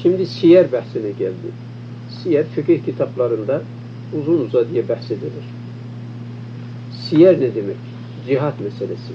Şimdi siyer bahsine geldi. Siyer fıkıh kitaplarında uzun uzadıya bahsedilir. Siyer ne demek? Cihat meselesi.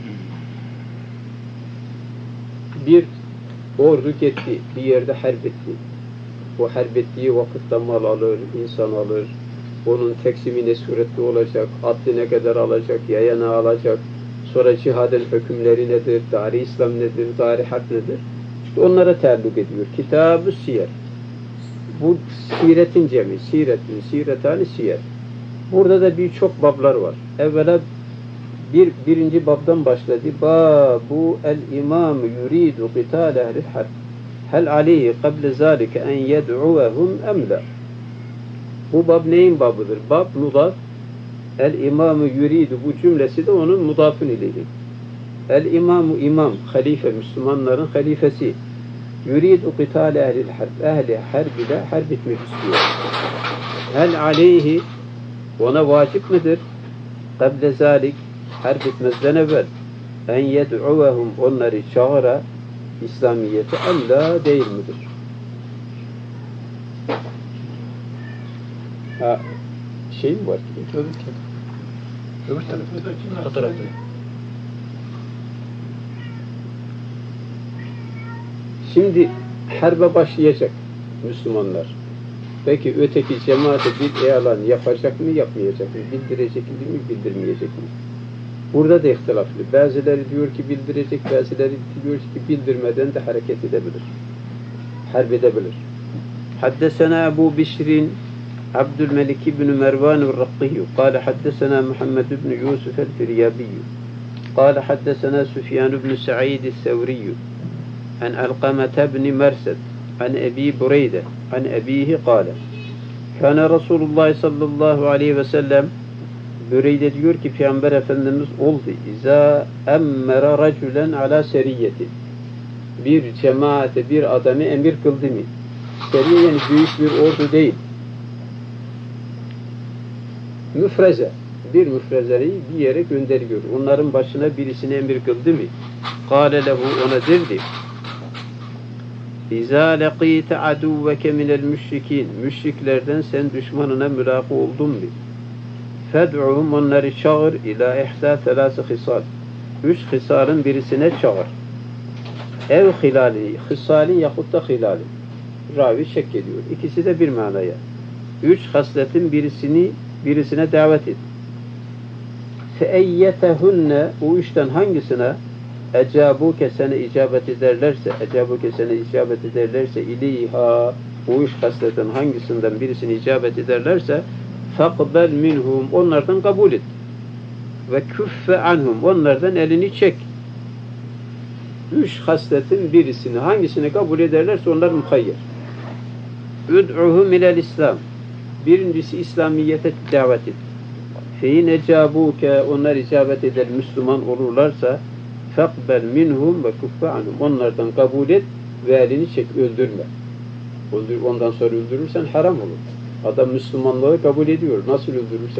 Bir ordu gitti, bir yerde harp etti. O harp ettiği vakitte mal alır, insan alır. Onun teksimi ne suretli olacak, atlı ne kadar alacak, yaya ne alacak. Sonra cihadın hükümleri nedir, dari İslam nedir, dari harp nedir? İşte onlara taalluk ediyor. Kitab-ı Siyer. Bu siretin cemi, siretün, siretani siyer. Burada da birçok bablar var. Evvela birinci babdan başladı. Babu el-imam yuridu qital ehlil harb. Hel aleyhi kable zalike en yed'uvehum emla. Bu bab neyin babıdır? Bab mudaf. El-imamı yuridu bu cümlesi de onun mudafın ileyhi. El-imamu imam, halife, Müslümanların halifesi. Yuridu qital ehlil harb. Ehli harb ile harp etmek istiyor. Hel aleyhi ona vacip midir? Kable zalik harp etmezden evvel en yed'uvehum onları çağıra İslamiyete emla değil midir? Ha, şey mi var? Öbür tarafta. Şimdi harbe başlayacak Müslümanlar. Peki öteki cemaate bir elan yapacak mı, yapmayacak mı? Bildirecek mi, bildirmeyecek mi? Burada da ihtilaflı. Bazıları diyor ki bildirecek, bazıları diyor ki bildirmeden de hareket edebilir. Harp edebilir. Haddesena Ebu Bişrin Abdülmelik ibn Mervan el-Rakkiyyu kâle haddesena Muhammed ibn Yusuf el-Firyabiyyü kâle haddesena Süfyan ibn Sa'id el-Sevriyyu an Alqamete ibn Mersed an Ebi Bureyde an Ebihi kâle kâne Resulullah sallallahu aleyhi ve sellem Büreyde diyor ki Peygamber Efendimiz oldu. İza emmera raculen ala seriyeti. Bir cemaate, bir adamı emir kıldı mı? Seriye yani büyük bir ordu değil. Müfreze. Bir müfrezeyi bir yere gönderiyor. Onların başına birisine emir kıldı mı? Kâle lehu ona derdi. İza lekîte aduvveke minel müşrikîn. Müşriklerden sen düşmanına mülâkı oldun mu? Fed'uhum onları çağır ila ihda thelâsı hisal. 3 hisalın birisine çağır. Ev hilali, hisalin yahut da hilali. Ravi şek ediyor. İkisi de bir manaya. 3 hasletin birisine davet et. Feeyyetehunne o 3'ten hangisine ecabuke sene icabet ederlerse ileyha o 3 hasletin hangisinden birisini icabet ederlerse فَقْبَلْ minhum onlardan kabul et. Ve küffe anhum onlardan elini çek. 3 hasletin birisini hangisini kabul ederlerse onlar muhayyer. Üd'uhum ilel İslam. Birincisi İslamiyete davet et. Fein ecabuke onlar icabet eder Müslüman olurlarsa فَقْبَلْ minhum ve küffe anhum onlardan kabul et ve elini çek öldürme. Ondan sonra öldürürsen haram olur. Adam Müslümanlığı kabul ediyor. Nasıl öldürürsen?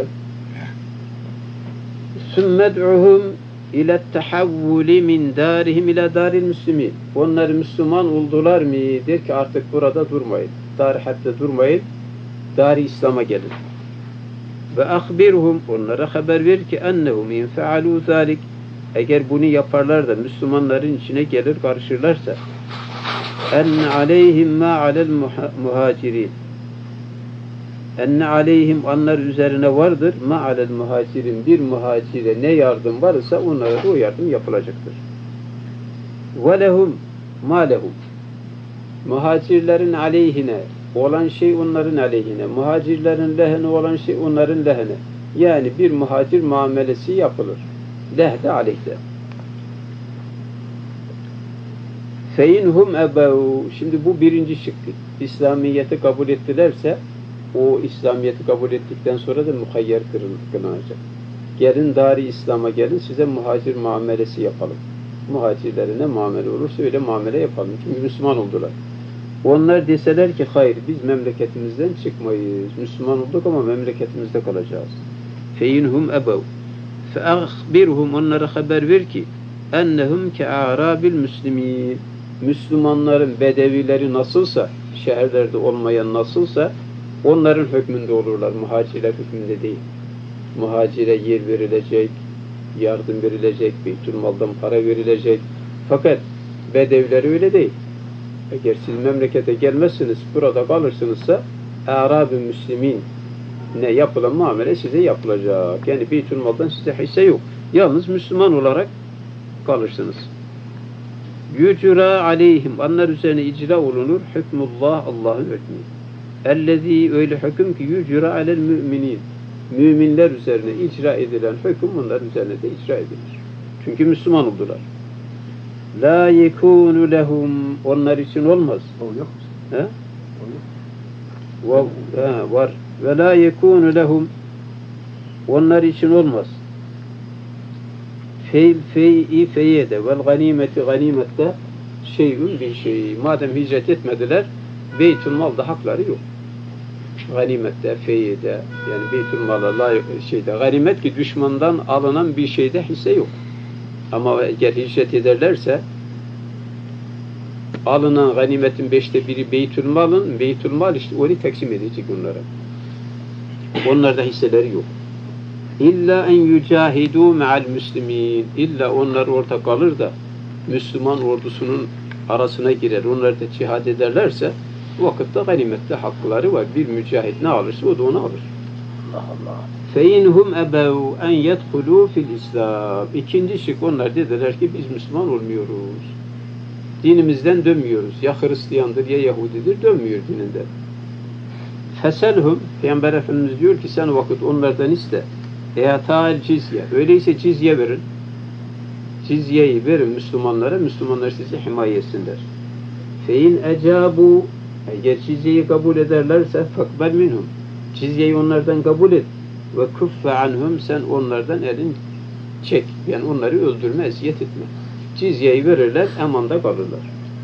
Sümmed'uhum ile tehavvuli min darihim ile daril müslimin. Onlar Müslüman oldular mı? Der ki artık burada durmayın. Dar hatta durmayın. Dar-i İslam'a gelin. Ve ahbirhum onlara haber ver ki ennehum in fealu zalik. Eğer bunu yaparlar da Müslümanların içine gelir karışırlarsa enne aleyhim ma alel muhacirin. Enne aleyhim onlar üzerine vardır ma alel muhacirin bir muhacire ne yardım varsa onlara da o yardım yapılacaktır. Ve lehum ma lehum muhacirlerin aleyhine olan şey onların aleyhine muhacirlerin lehine olan şey onların lehine yani bir muhacir muamelesi yapılır. Lehde aleyhde. Feinhum ebev şimdi bu birinci şıkkı. İslamiyet'i kabul ettilerse o İslamiyet'i kabul ettikten sonra da muhayyer kılınacak. Gelin dar-i İslam'a gelin size muhacir muamelesi yapalım. Muhacirlerine muamele olursa öyle muamele yapalım. Çünkü Müslüman oldular. Onlar deseler ki hayır biz memleketimizden çıkmayız. Müslüman olduk ama memleketimizde kalacağız. Feinhum ebev feahbirhum onlara haber ver ki ennehum ke'arabil müslimin Müslümanların bedevileri nasılsa şehirlerde olmayan nasılsa onların hükmünde olurlar. Muhacirler hükmünde değil. Muhacire yer verilecek, yardım verilecek, Beytülmal'dan para verilecek. Fakat Bedevler öyle değil. Eğer siz memlekete gelmezsiniz, burada kalırsınızsa Arab-ı Müslümin ne yapılan muamele size yapılacak. Yani Beytülmal'dan size hisse yok. Yalnız Müslüman olarak kalırsınız. Yücra aleyhim. Onlar üzerine icra olunur. Hükmullah, Allah'ın hükmü. Ellezî öyle hüküm ki yücra alel müminin. Müminler üzerine icra edilen hüküm bunların üzerine de icra edilir. Çünkü Müslüman oldular. La yekûnu lehum. Onlar için olmaz. O yok mu? He? O yok. Var. Ve la yekûnu lehum. Onlar için olmaz. Fey'i feyyede vel ganimeti ganimette şeyün bir şey. Madem hicret etmediler, Beytülmal'da hakları yok. Ganimette, feyyede, yani Beytülmal'a ganimet ki düşmandan alınan bir şeyde hisse yok. Ama eğer hicret ederlerse alınan ganimetin 1/5 Beytülmal'ın, Beytülmal işte onu taksim edecek onlara. Onlarda hisseleri yok. İlla en yücahidu me'al müslimin. İlla onlar orada kalır da Müslüman ordusunun arasına girer. Onlar da cihad ederlerse vakitte ganimette hakları var. Bir mücahit ne alırsa o da onu alır. Allah Allah. Feinhum ebev en yedhulu fil İslam. İkinci şık onlar dediler ki biz Müslüman olmuyoruz. Dinimizden dönmüyoruz. Ya Hristiyandır ya Yahudidir dönmüyor dininden. Feselhum Peygamber Efendimiz diyor ki sen vakit onlardan iste. E'ta'l cizye. Öyleyse cizye verin. Cizyeyi verin Müslümanlara. Müslümanlar sizi himaye etsinler. Fein ecabu eğer cizyeyi kabul ederlerse fakbel minhum. Cizyeyi onlardan kabul et. Ve kuffe anhum sen onlardan elin çek. Yani onları öldürme, eziyet etme. Cizyeyi verirler, emanda kalırlar.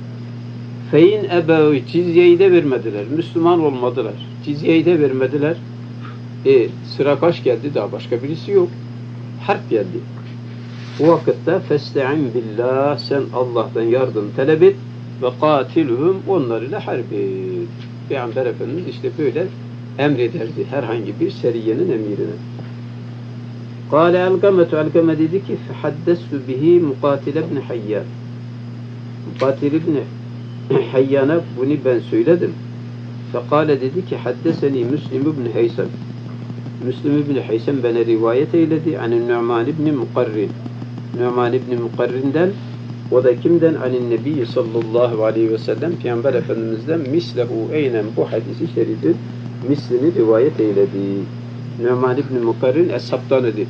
Fein ebev cizyeyi de vermediler. Müslüman olmadılar. Cizyeyi de vermediler. Sıra kaç geldi? Daha başka birisi yok. Harp geldi. Bu vakitte festa'in billah sen Allah'tan yardım talep et ve katilhum onlarla harp et. Peygamber Efendimiz işte böyle emrederdi herhangi bir seriyenin emirine. Kâle Alkame dedi ki fehaddestu bihi Mukatil ibn Hayyan. Mukatil ibn Hayyan'a bunu ben söyledim. Fekâle dedi ki haddeseni Müslim ibn Heysem. Müslim ibn Heysem bana rivayet eyledi. Anin Nu'man ibn Muqarrin. Nu'man ibn Muqarrin'den o da kimden? Anin Nebi sallallahu aleyhi ve sellem Peygamber Efendimiz'den mislehu eynen bu hadisi şerifin mislini rivayet eyledi. Nu'man ibn Muqarrin eshabtan idi.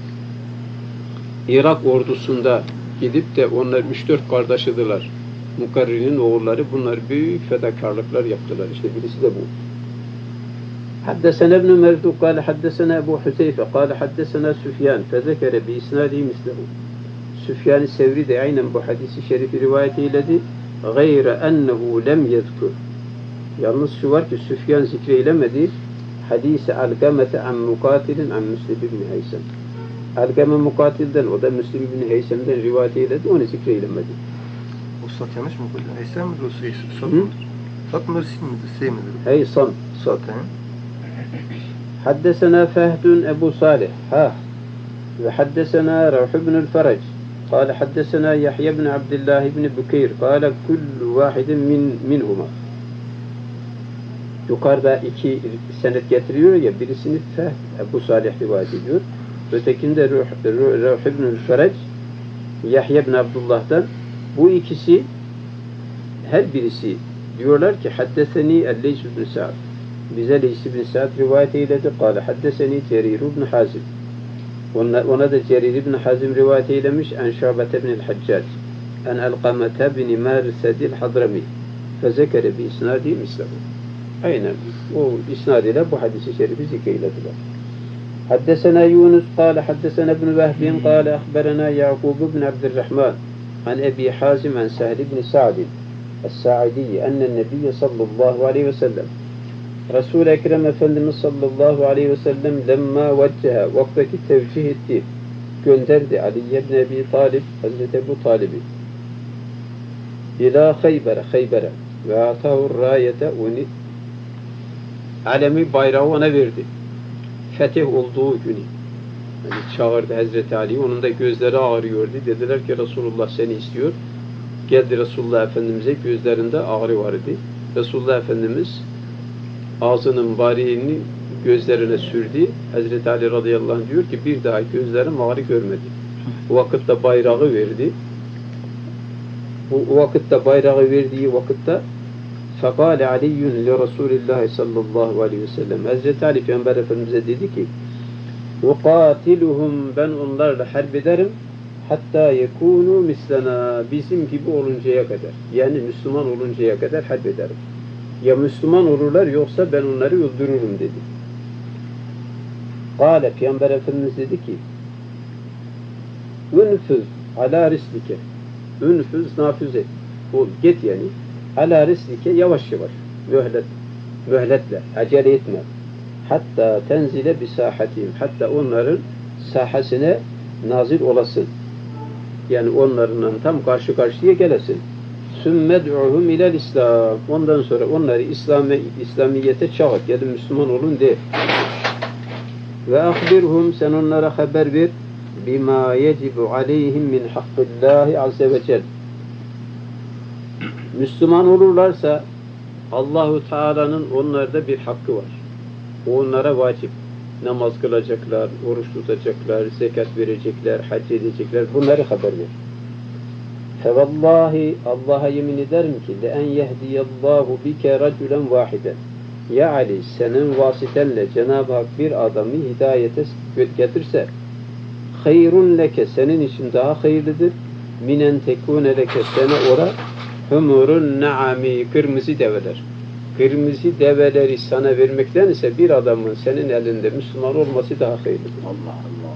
Irak ordusunda gidip de onlar 3-4 kardeşidiler. Mukarrin'in oğulları bunlar büyük fedakarlıklar yaptılar. İşte birisi de bu. حدثنا ابن مردوق قال حدثنا أبو حذيفة قال حدثنا سفيان فذكر بإسناده مثله Süfyan-ı Sevri de aynen bu hadisi şerifi rivayet eyledi. Gayre ennehu lem yezkur. Yalnız şu var ki Süfyan zikreylemedi. Hadise Alkamete an Mukatil'in an Müslim ibn Heysem. Alkame Mukatil'den o da Müslim ibn Heysem'den rivayet eyledi. Onu zikreylemedi. Ustat yanlış mı koydun? Heysem midir o Sat mıdır? Sat mıdır, Sin midir, Sey midir? Heysem, Sat. Haddesena Fehdun Ebu Salih. Ve haddesena Ravh ibn el-Ferec. قال حدثنا يحيى بن عبد الله بن بكير قال كل واحد منهما. Yukarıda iki senet getiriyor ya, birisini Ebu Salih rivayet ediyor. Ötekinde Ravh ibn el-Ferec, Yahya ibn Abdullah'dan. Bu ikisi her birisi diyorlar ki haddeseni el-Leys ibn Sa'd. Bize Leys ibn Sa'd rivayet eyledi. قال حدثني جرير بن حازم. Ona da Cerir ibn Hazim rivayet eylemiş en Şu'bete ibn el-Haccac en Alkamete bin Mersedil Hadrami fezekere bi isnadi mislahu. Aynen o isnadıyla bu hadisi şerifi zikreylediler. Haddesena Yunus kâle haddesena ibn Vehbin kâle ahberena Ya'kub ibn Abdurrahman an Ebi Hazim en Sehl ibn Sa'din es-Sa'idiyye ennen Nebiyye sallallahu aleyhi ve sellem Resul-i Ekrem Efendimiz sallallahu aleyhi ve sellem lemma vecceha vaktaki tevcih etti, gönderdi Ali ibn Ebi Talib, Hazreti Ebu Talib'i ila Hayber'e, ve atahur rayete onu alemi bayrağı ona verdi. Fetih olduğu günü. Yani çağırdı Hazreti Ali. Onun da gözleri ağrıyordu. Dediler ki Resulullah seni istiyor. Geldi Resulullah Efendimiz'e, gözlerinde ağrı vardı. Resulullah Efendimiz ağzının bariğini gözlerine sürdü. Hazreti Ali radıyallahu anh diyor ki bir daha gözlerim ağrı görmedi. O vakitte bayrağı verdi. O vakitte bayrağı verdiği vakitte فَقَالَ عَلِيٌّ لِرَسُولِ اللّٰهِ sallallahu aleyhi ve sellem. Hazreti Ali Peygamber Efendimiz'e dedi ki وَقَاتِلُهُمْ ben onlarla harp ederim hatta yekunu mislena bizim gibi oluncaya kadar. Yani Müslüman oluncaya kadar harp ederim. Ya Müslüman olurlar yoksa ben onları öldürürüm dedi. Kâle Peygamber Efendimiz dedi ki Ünfüz ala rislike. Ünfüz nafüz et. Git yani. Ala rislike yavaş yavaş. Mühletle. Acele etme. Hatta tenzile bisahatihim. Hatta onların sahasine nazil olasın. Yani onlarla tam karşı karşıya gelesin. Sümmed'uhum ilel İslam. Ondan sonra onları İslamiyete çağır. Gelin Müslüman olun de. Ve ahbirhum sen onlara haber ver. Bima yecibu aleyhim min hakkillahi azze ve cel. Müslüman olurlarsa Allahu Teala'nın onlarda bir hakkı var. O onlara vacip. Namaz kılacaklar, oruç tutacaklar, zekat verecekler, hac edecekler. Bunları haber ver. Fevallahi Allah'a yemin ederim ki لَاَنْ يَهْدِيَ bike رَجُلًا وَاحِدًا. Ya Ali senin vasitenle Cenab-ı Hak bir adamı hidayete getirse hayrun leke senin için daha hayırlıdır. Minen tekune leke sene ora humurun naami kırmızı develer. Kırmızı develeri sana vermekten ise bir adamın senin elinde Müslüman olması daha hayırlıdır. Allah Allah.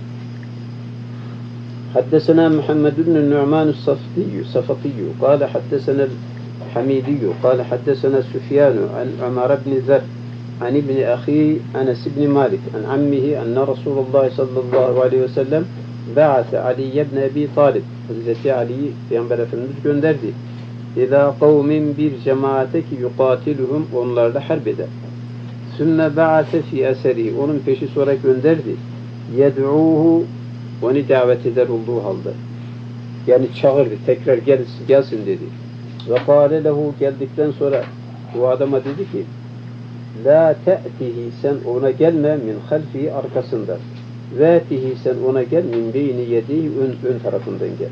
حدثنا محمد بن النعمان الصفطي قال حدثنا الحميدي قال حدثنا سفيان عن عمر بن ذر عن ابن أخي أنس بن مالك عن عمه أن رسول الله صلى الله عليه وسلم بعث علي بن أبي طالب Hazreti Ali'yi Peygamber Efendimiz gönderdi. İlâ kavmin bir cemaate ki yukatiluhum onlarla harp eder. Sümme ba'ate fi eseri onun peşi sonra gönderdi. Yed'uhu onu davet eder olduğu halde. Yani çağırdı. Tekrar gelsin dedi. Ve kâle lehu geldikten sonra o adama dedi ki la te'tihi sen ona gelme min halfihi arkasından. Ve tihi sen ona gel min beyni yedihi ön tarafından gel.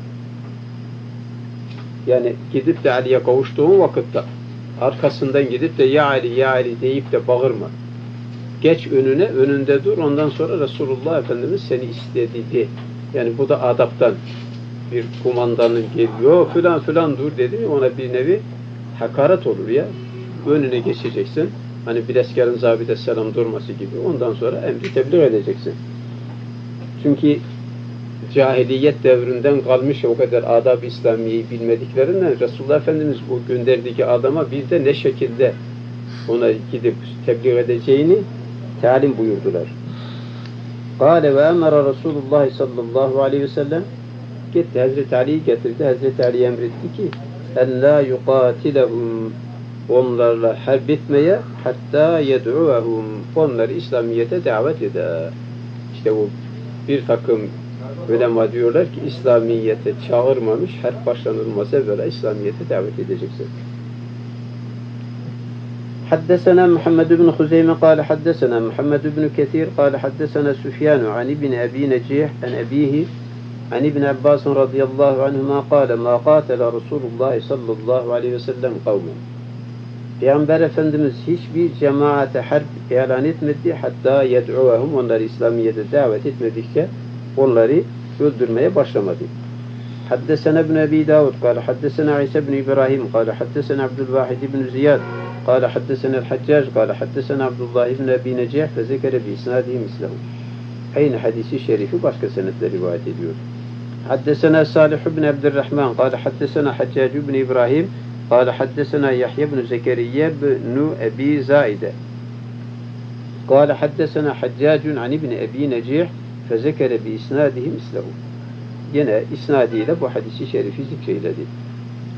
Yani gidip de Ali'ye kavuştuğun vakitte arkasından gidip de ya Ali ya Ali deyip de bağırma. Geç önüne, önünde dur. Ondan sonra Resulullah Efendimiz seni istedi. Yani bu da adaptan bir kumandanın geliyor. Filan dur dedi mi ona bir nevi hakaret olur ya. Önüne geçeceksin. Hani bir askerin zabite selam durması gibi. Ondan sonra emri tebliğ edeceksin. Çünkü cahiliyet devrinden kalmış o kadar adab-ı İslamiye'yi bilmediklerinden Resulullah Efendimiz o gönderdiği adama bir de ne şekilde ona gidip tebliğ edeceğini talim buyurdular. Kâle ve emara Resulullah sallallahu aleyhi ve sellem gitti Hazreti Ali'yi getirdi. Hazreti Ali emretti ki en la yuqatilehum onlarla harp etmeye hatta yed'uhum onları İslamiyete davet eder. İşte o bir takım ulema diyorlar ki İslamiyete çağırmamış, harp başlanılmaz evvela İslamiyete davet edeceksin. حدثنا محمد بن خزيمة قال حدثنا محمد بن كثير قال حدثنا سفيان عن ابن أبي نجيح عن أبيه عن ابن عباس رضي الله عنهما قال ما قاتل رسول الله صلى الله عليه وسلم قوما. Peygamber Efendimiz hiçbir cemaate harp ilan etmedi hatta yed'uhum onları İslamiyete davet etmedikçe onları öldürmeye başlamadı. حدثنا ابن أبي داود قال حدثنا عيسى بن إبراهيم قال حدثنا عبد الواحد بن زياد قال حدثنا الحجاج قال حدثنا عبد الله بن أبي نجيح فذكر بإسناده مثله. Aynı hadisi şerifi başka senetle rivayet ediyor. حدثنا صالح بن عبد الرحمن قال حدثنا حجاج بن إبراهيم قال حدثنا يحيى بن زكريا بن أبي زائدة قال حدثنا حجاج عن ابن أبي نجيح فذكر بإسناده مثله. Yine isnadiyle bu hadisi şerifi zikreyledi.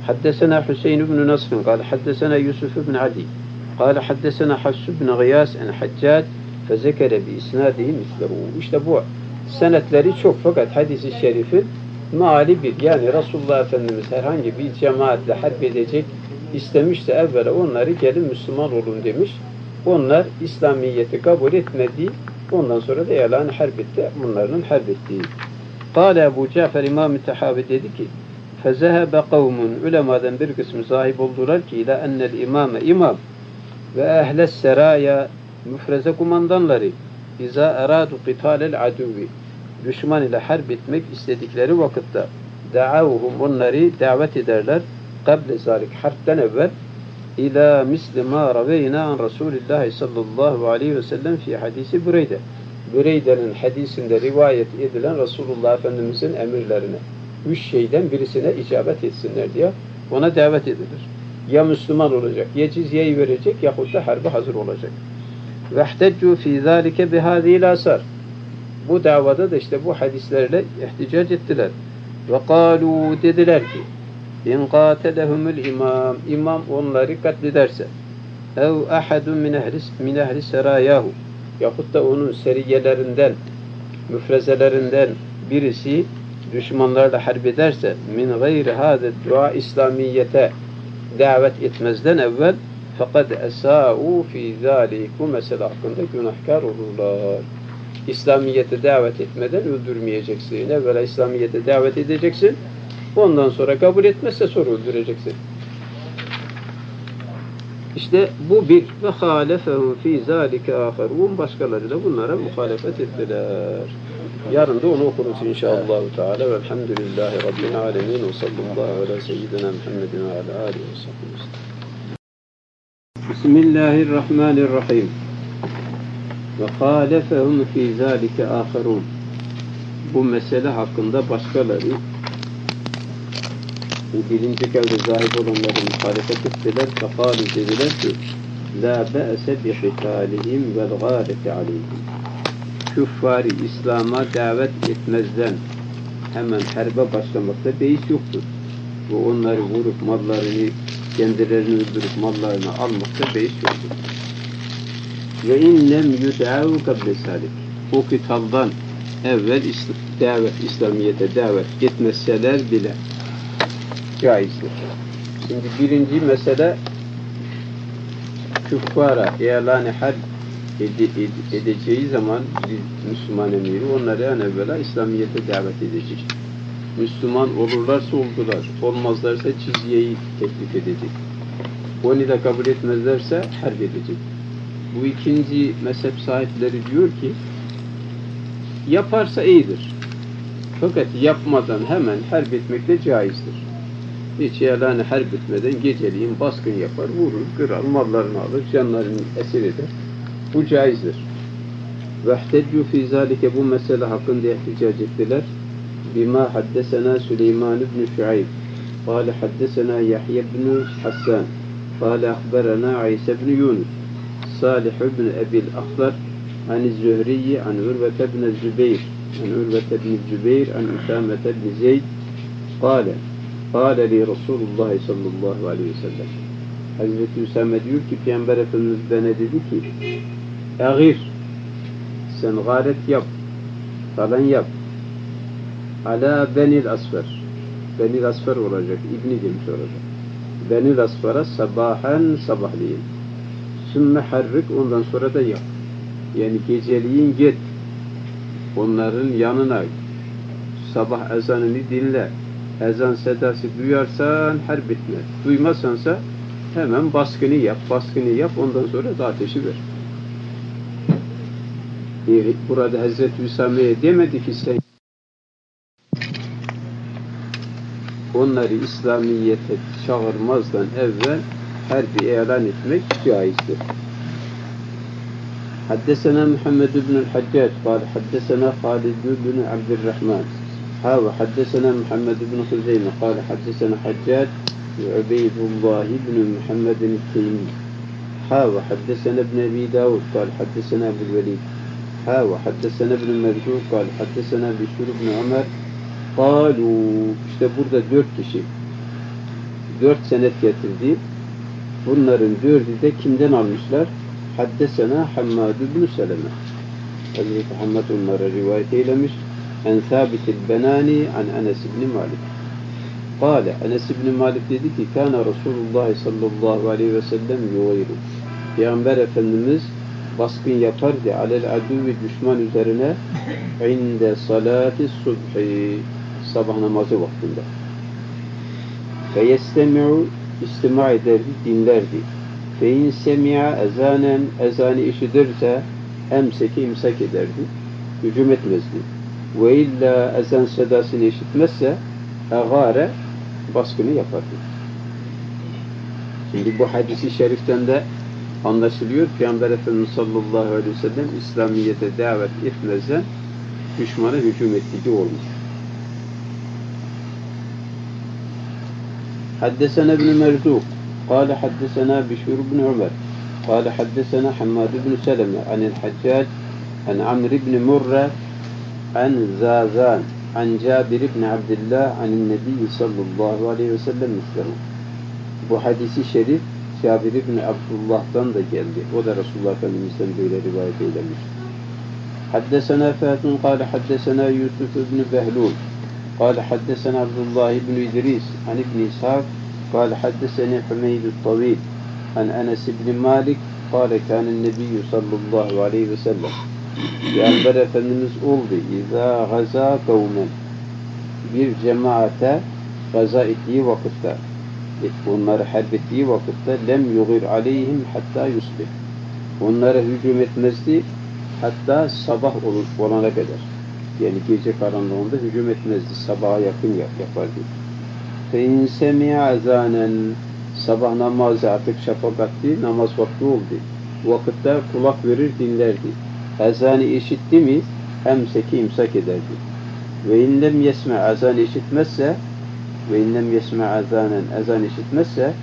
حدثنا حسين بن نصر قال حدثنا يوسف بن عدي قال حدثنا حفص بن غياس عن حجاج فذكر بإسناده مثله. İşte bu senetleri çok, fakat hadis-i şerifin meali bir. Yani Resulullah Efendimiz herhangi bir cemaatle harp edecek istemişse evvela onları gelin Müslüman olun demiş. Onlar İslamiyet'i kabul etmedi. Ondan sonra da elan harp etti. Bunların harp ettiği. Kâle Ebu Cafer İmam-ı Tehavi dedi ki فَزَهَبَ قَوْمٌ Ulemadan bir kısmı sahip oldular ki ila ennel imame imam ve ehles seraya müfreze kumandanları İza eradu qitalel aduvi düşman ile harp etmek istedikleri vakitte da'avuhum onları davet ederler kable zalik harpten evvel ila misli ma raveyna an Resulillahi sallallahu aleyhi ve sellem fi hadisi Bureyde. Bureyde'nin hadisinde rivayet edilen Resulullah Efendimizin emirlerine 3 şeyden birisine icabet etsinler diye ona davet edilir. Ya Müslüman olacak, ya cizyeyi verecek, yahut da harbe hazır olacak. وَاحْتَجُّوا فِي ذَٰلِكَ بِهَذِهِ الْآثَارِ Bu davada da işte bu hadislerle ihticac ettiler. وَقَالُوا dediler ki اِنْ قَاتَلَهُمُ الْاِمَامِ İmam onları katlederse اَوْ اَحَدٌ مِنْ اَهْلِ سَرَايَاهُ yahut da onun seriyelerinden, müfrezelerinden birisi düşmanlarla harp ederse min gayri hâde dua İslamiyete davet etmezden evvel fakat esâ'û fî zâlik bu mesele hakkında günahkar olurlar. İslamiyete davet etmeden öldürmeyeceksin. Evvela İslamiyete davet edeceksin. Ondan sonra kabul etmezse sonra öldüreceksin. İşte bu bir ve hâlefehum fî zâlike âkharûn başkaları da bunlara muhalefet ettiler. Yarın da onu okuruz inşallah Teala. Velhamdülillahi Rabbil alemin ve sallallahu ala seyyidina Muhammedin ve ala alihi ve sahbihi. Bismillahirrahmanirrahim. Ve hâlefehum fî zâlike âkharûn. Bu mesele hakkında başkaları bu birinci kavle zahid olanları muhalefet ettiler. Fekâlu dediler ki lâ be'se bi qitâlihim vel gâreti aleyhim. Küffari İslam'a davet etmezden hemen harbe başlamakta beis yoktur. Bu onları vurup mallarını, kendilerini öldürüp mallarını almakta beis yoktur. Ve inlem yud'av kable salik. O kitabdan evvel İslamiyet'e davet etmezseler bile caizdir. Şimdi birinci mesele küffara ilan-ı harp edeceği zaman bir Müslüman emiri onları en evvela İslamiyet'e davet edecek. Müslüman olurlarsa oldular, olmazlarsa cizyeyi teklif edecek. Onu da kabul etmezlerse harp edecek. Bu ikinci mezhep sahipleri diyor ki yaparsa iyidir. Fakat yapmadan hemen harp etmek de caizdir. Hiç ilan-ı harp etmeden geceliğin baskın yapar, vurur, kırar, mallarını alır, canlarını esir eder. Bu caizdir. وَاحْتَجُّوا فِي ذَٰلِكَ bu mesele hakkında ihticac ettiler. بِمَا حَدَّسَنَا سُلَيْمَانُ بْنُ شُعَيْبٍ قَالَ حَدَّسَنَا يَحْيَ بْنُ حَسَّانٍ قَالَ أَخْبَرَنَا عِيسَى بْنُ يُونُسَ صالح بن أبي الأخضر عن الزهري عن عروة بن الزبير عن أسامة بن زيد قال لي رسول الله صلى الله عليه وسلم Hazreti Üsame diyor ki Peygamber Efendimiz bana dedi ki Eğir sen gayret yap falan yap ala benil asfer benil asfer olacak İbni demiş olacak benil asfera sabahen sabahleyin sümme harrik ondan sonra da yap yani geceliğin git onların yanına sabah ezanını dinle ezan sedası duyarsan harp etme duymazsansa hemen baskını yap ondan sonra da ateşi ver. Burada Hazreti Üsame'ye demedi ki sen onları İslamiyet'e çağırmazdan evvel harbi ilan etmek caizdir. Haddesena Muhammed ibn el-Haccac قال حدثنا خالد بن عبد الرحمن وحدثنا محمد بن خزيمة قال حدثنا حجاج وعبيد الله بن محمد التيمي وحدثنا ابن أبي داود قال حدثنا أبو الوليد وحدثنا ابن المرزوق قال حدثنا بشر بن عمر قالوا işte burada 4 kişi 4 senet getirdi. Bunların 4'ü de kimden almışlar? Haddesena Hammad ibn Seleme. Hazreti Muhammed onlara rivayet eylemiş. En Sabitil Benani an Enes ibn Malik. Kale, Enes ibn Malik dedi ki, Kana Resulullah sallallahu aleyhi ve sellem yuvayru. Peygamber Efendimiz baskın yapardı alel aduvi düşman üzerine inde salati subhi sabah namazı vaktinde. Ve yestemi'u istima ederdi, dinlerdi. Fe in semi'a ezanen ezanı işitirse emseki imsak ederdi. Hücum etmezdi. Ve illa ezan sedasını işitmezse egare baskını yapardı. Şimdi bu hadisi şeriften de anlaşılıyor. Peygamber Efendimiz sallallahu aleyhi ve sellem İslamiyet'e davet etmezden düşmana hücum ettiği olmuş. Haddesena ibn Merzuk قال حدثنا بشير بن عمر قال حدثنا حماد بن سلمة عن الحجاج عن عمرو بن مرة عن زازان عن جابر بن عبد الله عن النبي صلى الله عليه وسلم مثله. Bu hadisi şerif Cabir ibn Abdullah'dan da geldi. O da Resulullah Efendimiz'den böyle rivayet eylemiş. Haddesena Fatun kâle haddesena Yusuf ibn Behlul kâle haddesena Abdullah ibn İdris an ibn İshak kâle haddeseni Hümeyd-i Tavil an Enes ibn Malik kâle kânen nebiyyü sallallahu aleyhi ve sellem. Peygamber Efendimiz oldu. İzâ gazâ kavmen bir cemaate gaza ettiği vakitte onları harp ettiği vakitte lem yugir aleyhim hatta yusbih. Onlara hücum etmezdi hatta sabah olana kadar. Yani gece karanlığında hücum etmezdi. Sabaha yakın yapardı. Fe in semi'a azanen sabah namazı artık şafak attı, namaz vakti oldu. Vakitte kulak verir dinlerdi. Ezanı işitti mi emseki imsak ederdi. Ve in lem yesme azanı işitmezse ve inlem yesme azanen ezan işitmezse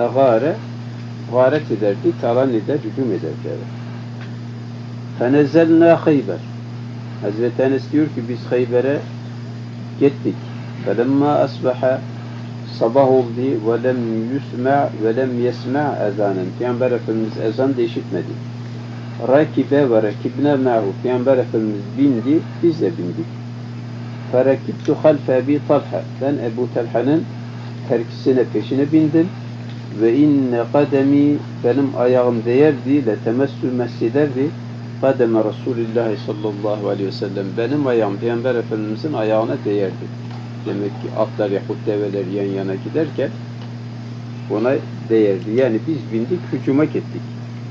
gâret ederdi, talan eder, hücum ederdi. Fenezelnâ Khayber. Hazreti Enes diyor ki biz Khayber'e gittik. Felemma asbaha sabah oldu ve lem yusma ve lem yesma ezanen. Peygamber Efendimiz ezan da işitmedi. Rakibe ve rakibne ma'hu. Peygamber Efendimiz bindi, biz de bindik. Ferakibtu halfe Ebi Talha. Ben Ebu Talha'nın terkisine peşine bindim. Ve inne kademi benim ayağım değerdi, letemessü mesciderdi. Kademe Resulullah sallallahu aleyhi ve sellem. Benim ayağım Peygamber Efendimizin ayağına değerdi. Demek ki atlar yahut develer yan yana giderken ona değerdi. Yani biz bindik, hücuma gittik.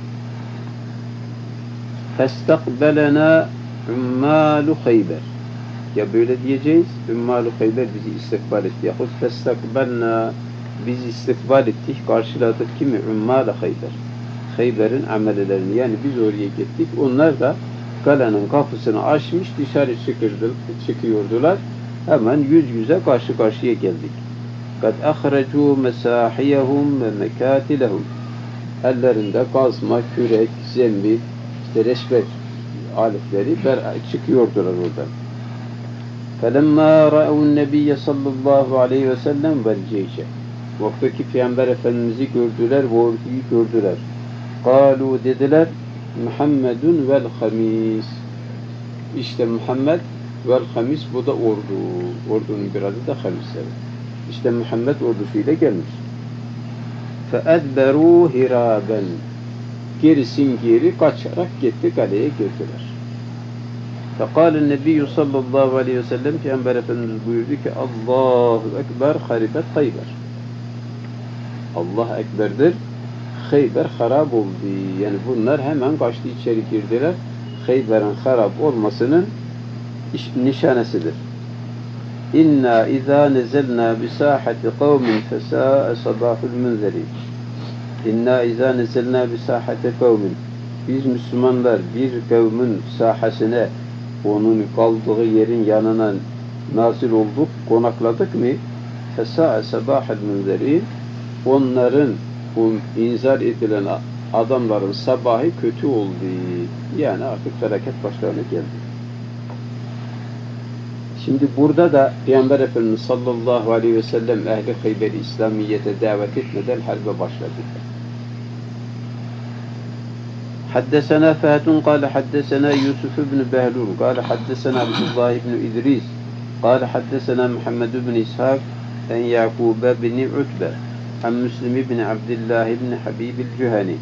Festakbelena ummalu Khayber. Ya böyle diyeceğiz, Ümmâlu Khayber bizi istikbal etti. Yahut festakbelna biz istikbal ettik, karşıladık kimi? Ümmâlu Khayber. Khayber'in amelelerini. Yani biz oraya gittik. Onlar da kalenin kapısını açmış, dışarı çıkıyordular. Hemen yüz yüze karşı karşıya geldik. Kad ahrecû mesâhiyehum ve mekâtilehum. Ellerinde kazma, kürek, zembil, işte reşber aletleri çıkıyordular oradan. فَلَمَّا رَأَوُ النَّبِيَّ sallallahu aleyhi ve sellem وَالْجَيْشَ. Vaktaki Peygamber Efendimiz'i gördüler, bu orduyu gördüler. قَالُوا dediler, Muhammedun vel hamis. İşte Muhammed vel hamis, bu da ordu. Ordunun bir adı da hamisleri. İşte Muhammed ordusuyla gelmiş. فَاَدْبَرُوا هِرَابًا. Gerisin geri kaçarak gitti, kaleye girdiler. فَقَالَ النَّبِيُّ sallallahu aleyhi ve sellem Peygamber Efendimiz buyurdu ki Allahu Ekber haribet Khayber. Allah Ekber'dir. Khayber harap oldu. Yani bunlar hemen kaçtı, içeri girdiler. Khayber'in harap olmasının nişanesidir. İnna izâ nezelnâ bisâhati kavmin fesâe sabâhul munzerin. İnna izâ nezelnâ bisâhati kavmin. Biz Müslümanlar bir kavmin sahasine, onun kaldığı yerin yanına nazil olduk, konakladık mı? Fesâe sabâhul munzerin. Onların inzar edilen adamların sabahı kötü oldu. Yani artık felaket başlarına geldi. Şimdi burada da Peygamber Efendimiz sallallahu aleyhi ve sellem ehli Hayber İslamiyet'e davet etmeden harbe başladı. حدثنا فهد قال حدثنا يوسف بن بهلول قال حدثنا عبد الله بن إدريس قال حدثنا محمد بن إسحاق عن يعقوب بن عتبة عن مسلم بن عبد الله بن حبيب الجهني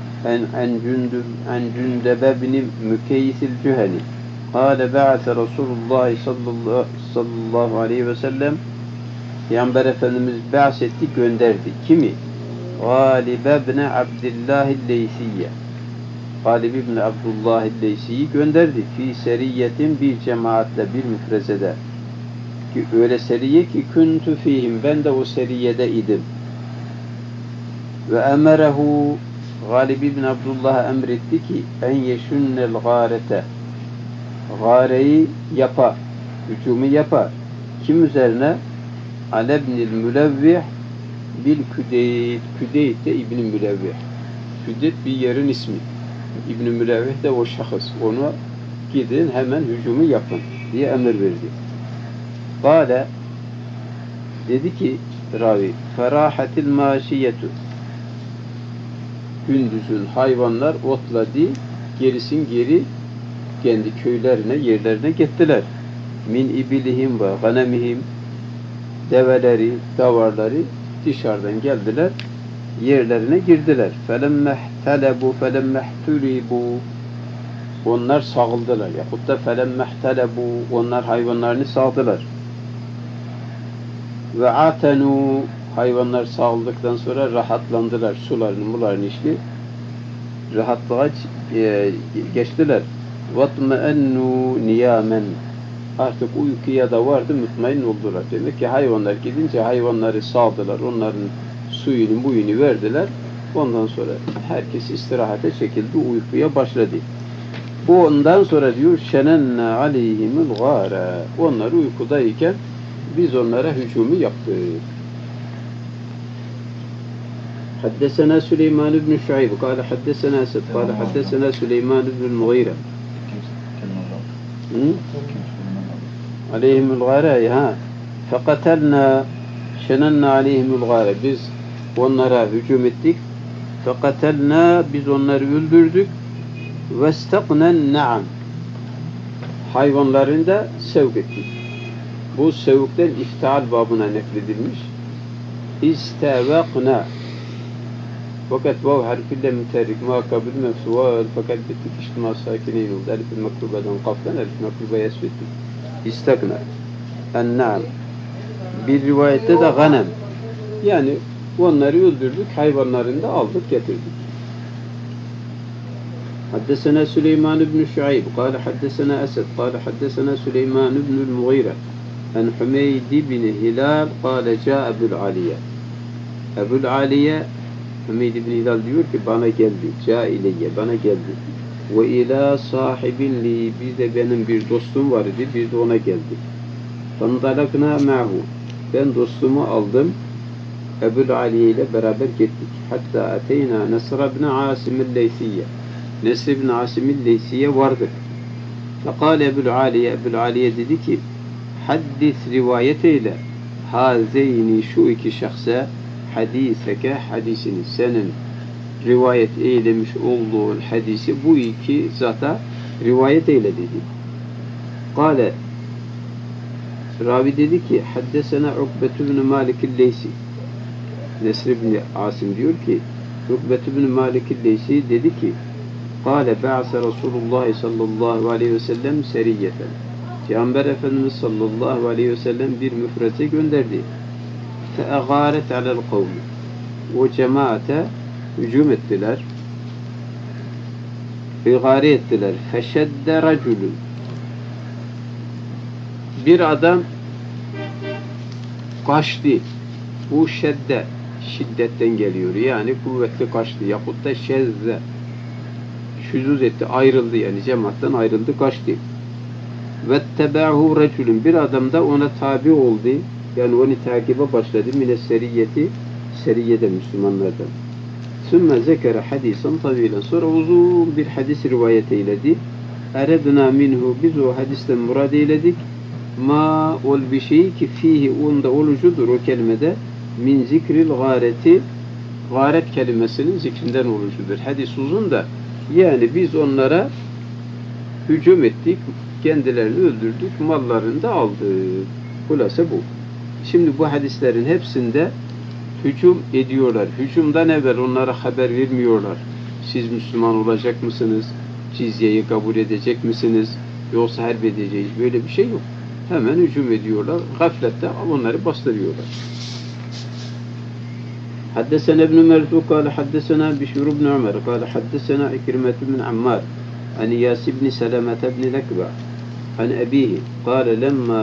عن جندب بن مكيس الجهني قال بعث رسول الله صلى الله عليه وسلم Peygamber Efendimiz ba'setti, gönderdi. Kimi? Galib ibn Abdullah el-Leysiye. Galib ibn Abdullah el-Leysi'yi gönderdi. Fi seriyetin, bir cemaatle, bir müfrezede. Ki öyle seriye ki kuntu fihim, ben de o seriyede idim. Ve emerehu, Galib ibn Abdullah'a emretti ki en yeşünnel gârete, gâreyi yapar, hücumu yapar. Kim üzerine? Alebnil Mülevvih bil Küdeyt. Küdeyt de İbn-i Mülevvih. Küdeyt bir yerin ismi. İbn-i Mülevvih de o şahıs. Onu gidin hemen hücumu yapın diye emir verdi. Kâle, dedi ki ravi, ferahatil maşiyetu, gündüzün hayvanlar otladı, gerisin geri kendi köylerine, yerlerine gittiler. Min ibilihim ve ganemihim, develeri, davarları dışarıdan geldiler, yerlerine girdiler. Felemmehtelebu felemmehtulibu, onlar sağıldılar. Yahut da felemmehtelebu, onlar hayvanlarını sağdılar. Ve atenu, hayvanlar sağıldıktan sonra rahatlandılar. Sularını, mularını içti. Rahatlığa geçtiler. وَطْمَأَنُّوا niyamen, artık uykuya da vardı, mutmain oldular. Demek ki hayvanlar gidince hayvanları sağdılar. Onların suyunu, buyunu verdiler. Ondan sonra herkes istirahate çekildi, uykuya başladı. Bu ondan sonra diyor şenenne aleyhimul gâre. Onlar uykudayken biz onlara hücumu yaptık. Haddesena Süleyman ibn Şuayb kâle haddesena Esed kâle haddesena Süleyman ibn Mughire aleyhimul gâre ha fekatelna şenenne aleyhimul gâre, biz onlara hücum ettik. Fekatelna, biz onları öldürdük. Vestaknen na'am, hayvanlarını da sevk ettik. Bu sevkten iftial babına nakledilmiş. İstevakna, fakat vav harfiyle müterrik muhakabil mefsuval, fakat bittik içtima sakineyn oldu. Elif-i mektubeden kaftan elif-i mektubaya esvettik. İstakna en-na'am. Bir rivayette de ganem, yani onları öldürdük, hayvanlarını da aldık getirdik. حدثنا سليمان بن شعيب قال حدثنا أسد قال حدثنا سليمان بن المغيرة عن حميد بن هلال قال جاء أبو العالية. أبو العالية Hümeyd ibn Hilal diyor ki bana geldi. Ca ileyye, bana geldi. Ve ila sahibin li, bir de benim bir dostum vardı. Bir de ona geldik. Fandalakna ma'hu, ben dostumu aldım. Ebu'l Aliye ile beraber gittik. Hatta ateyna Nesr ibn Asim'il Leysiye. Nesr ibn Asim'il Leysiye vardık. Fekale Ebu'l Aliye dedi ki haddis, rivayet eyle hazeyni, şu iki şahsa hadiseke, hadisini, senin rivayet eylemiş olduğun hadisi bu iki zata rivayet eyle dedi. Kale, ravi dedi ki haddesena Ukbetü bin Malik'il Leysi. Nesr ibn Asim diyor ki Ukbetü bin Malik'il Leysi dedi ki kale ba'ase Resulullah sallallahu aleyhi ve sellem seriyeten. Peygamber Efendimiz sallallahu aleyhi ve sellem bir müfreze gönderdi. فَاَغَارَتْ عَلَى الْقَوْمِ, o cemaate hücum ettiler, igare ettiler. فَشَدَّ رَجُلٌ, bir adam kaçtı. Bu şedde, şiddetten geliyor. Yani kuvvetli kaçtı. Yahut da şezze, şüzuz etti, ayrıldı. Yani cemaatten ayrıldı, kaçtı. وَاتَّبَعْهُ رَجُلٌ, bir adam da ona tabi oldu. Yani onu takibe başladı. Mine seriyeti, seriyede Müslümanlardan. Sümme zekere hadisen tabilen, sonra uzun bir hadis rivayet eyledi. Eredna minhu, biz o hadisten murad eyledik. ma ol bir şey ki fihi onda olucudur o kelimede min zikril gâreti gâret kelimesinin zikrinden olucudur. Hadis uzun da yani biz onlara hücum ettik, kendilerini öldürdük, mallarını da aldık. Hulasa bu. Şimdi bu hadislerin hepsinde hücum ediyorlar. Hücumdan evvel onlara haber vermiyorlar. Siz Müslüman olacak mısınız? Cizyeyi kabul edecek misiniz? Yoksa harp edeceğiz. Böyle bir şey yok. Hemen hücum ediyorlar. Gaflette onları bastırıyorlar. حدثنا ابن مرزوق قال حدثنا بشير بن عمر قال حدثنا عكرمة بن عمار عن إياس بن سلمة بن الأكوع عن أبيه قال لما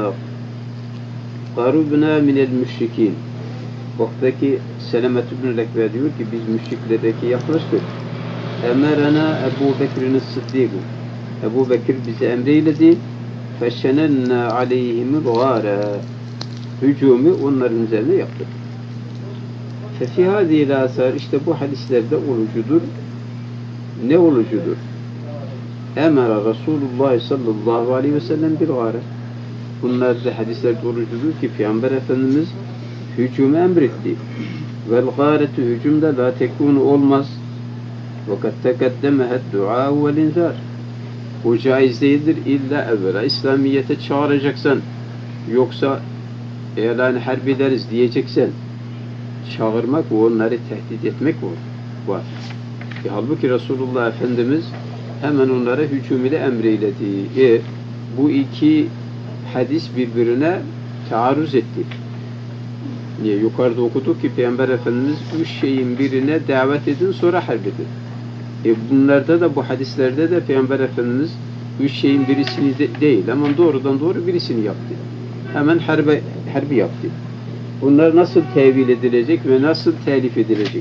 قربنا من المشركين vaktaki Selamet ibn-i Lekve diyor ki biz müşriklerdeki yaklaştık. Emerena Ebu Bekir'in Sıddık'ı. Ebu Bekir bize emreyledi. Feşenenna aleyhimul gâre. Hücumu onların üzerine yaptık. Fefi hâzîl âsâr işte bu hadislerde olucudur. Ne olucudur? Emera Resulullah sallallahu aleyhi ve sellem bil gâre. Bunlar da hadislerde olucudur ki Peygamber Efendimiz hücumu emretti. Vel gâretu hücumda la tekûnu olmaz. Fakat tekaddemehet dua vel inzar. Bu caiz değildir illa evvela İslamiyete çağıracaksan yoksa eğer harp ederiz diyeceksen çağırmak ve onları tehdit etmek var. Halbuki Resulullah Efendimiz hemen onlara hücum ile emreyledi. Bu iki hadis birbirine taarruz etti. Niye? Yukarıda okuduk ki Peygamber Efendimiz üç şeyin birine davet edin sonra harp edin. Bunlarda da bu hadislerde de Peygamber Efendimiz üç şeyin birisini değil ama doğrudan doğru birisini yaptı. Hemen harbi yaptı. Bunlar nasıl tevil edilecek ve nasıl telif edilecek?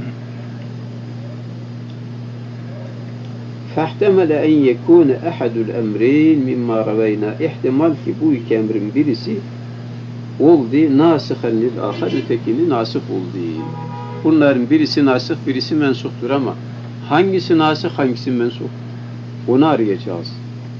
فَاحْتَمَلَ اَنْ يَكُونَ اَحَدُ الْاَمْرِينَ مِمَّا رَوَيْنَا İhtimal ki bu iki emrin birisi oldu, nâsıhen lil âhar, ötekini nasıh oldu. Bunların birisi nasıh, birisi mensuptur ama hangisi nasıh, hangisi mensup? Onu arayacağız.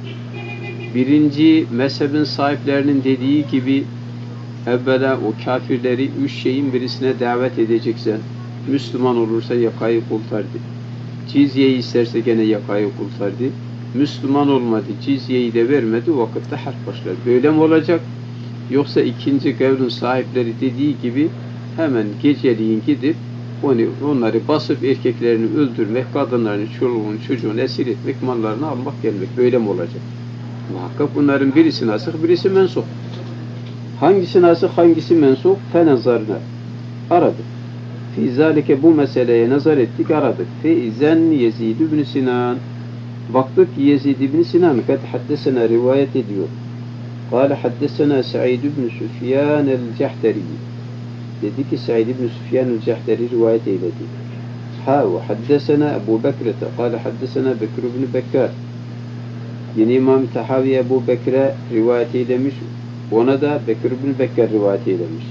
Birinci mezhebin sahiplerinin dediği gibi evvela o kafirleri üç şeyin birisine davet edeceksen Müslüman olursa yakayı kurtardı. Cizyeyi isterse gene yakayı kurtardı. Müslüman olmadı, cizyeyi de vermedi, o vakitte harp başlar. Böyle mi olacak? Yoksa ikinci kavlin sahipleri dediği gibi hemen geceliğin gidip onları basıp erkeklerini öldürmek, kadınlarını, çoluğunu, çocuğunu esir etmek, mallarını almak gelmek. Böyle mi olacak? Muhakkak bunların birisi nasıh, birisi mensup. Hangisi nasıh, hangisi mensup? Fenazarna. Aradık. Fi zalike bu meseleye nazar ettik, aradık. Feizen Yezid ibn Sinan. Baktık ki Yezid ibn Sinan kad haddesena rivayet ediyor. Kâle haddesena Sa'id ibn Süfyan el-Cehteri. Dedi ki Sa'id ibn Süfyan el-Cehteri rivayet eyledi. Ve haddesena Ebu Bekrete. Kâle haddesena Bekir ibn Bekkar. Yine İmam Tahavi Ebu Bekir'e rivayet eylemiş. Ona da Bekir ibn Bekkar rivayet eylemiş.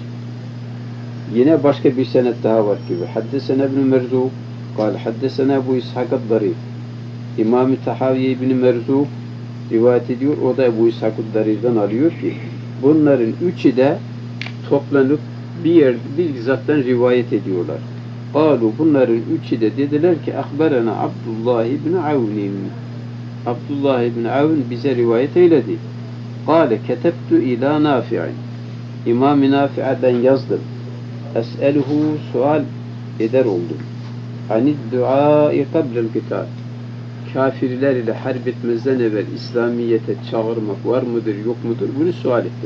Yine başka bir senet daha var gibi. Haddesena ibn Merzuk. Kâle haddesena Ebu İshak el-Darî. İmam-ı Tahavi ibn Merzuk rivayet ediyor. O da Ebu İshak el-Darî'den alıyor ki bunların üçü de toplanıp bir zattan rivayet ediyorlar. Kâlu bunların üçü de dediler ki Akberena Abdullah ibn Avn'in. Abdullah ibn Avn bize rivayet eyledi. Kâle ketebtu ila Nafi'in. İmam-ı Nafi'e ben yazdım. Es'eluhu sual eder oldum. Anid duai kablel kitab. Kafirler ile harp etmezden evvel İslamiyete çağırmak var mıdır, yok mudur? Bunu sual ettim.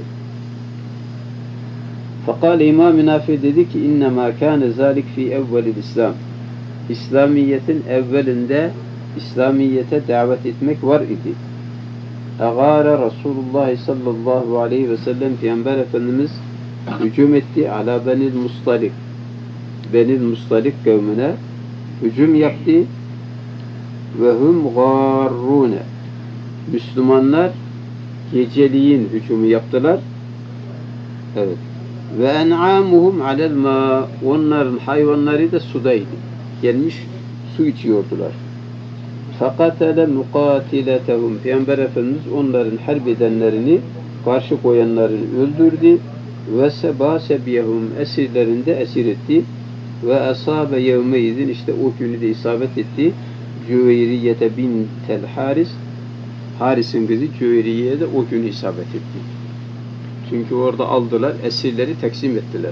Fakat İmam-ı Nafi dedi ki innemâ kâne zâlik fî evvelil İslam. İslamiyetin evvelinde İslamiyete davet etmek var idi. Egâre Resulullah sallallahu aleyhi ve sellem Peygamber Efendimiz hücum etti ala Benil Mustalik. Benil Mustalik kavmine hücum yaptı ve hum gârrûne. Müslümanlar geceliğin hücumu yaptılar. Evet. Ve en'amuhum alel mâ. Onların hayvanları da sudaydı. Gelmiş su içiyordular. Fakatele mukatiletehum. Peygamber Efendimiz onların harp edenlerini karşı koyanların öldürdü ve sebasebiyehum esirlerinde esir etti ve asabe yevmeydin işte o günü de isabet etti Cüveyriyete bintel Haris Haris'in kızı Cüveyriye'ye de o günü isabet etti. Çünkü orada aldılar, esirleri taksim ettiler.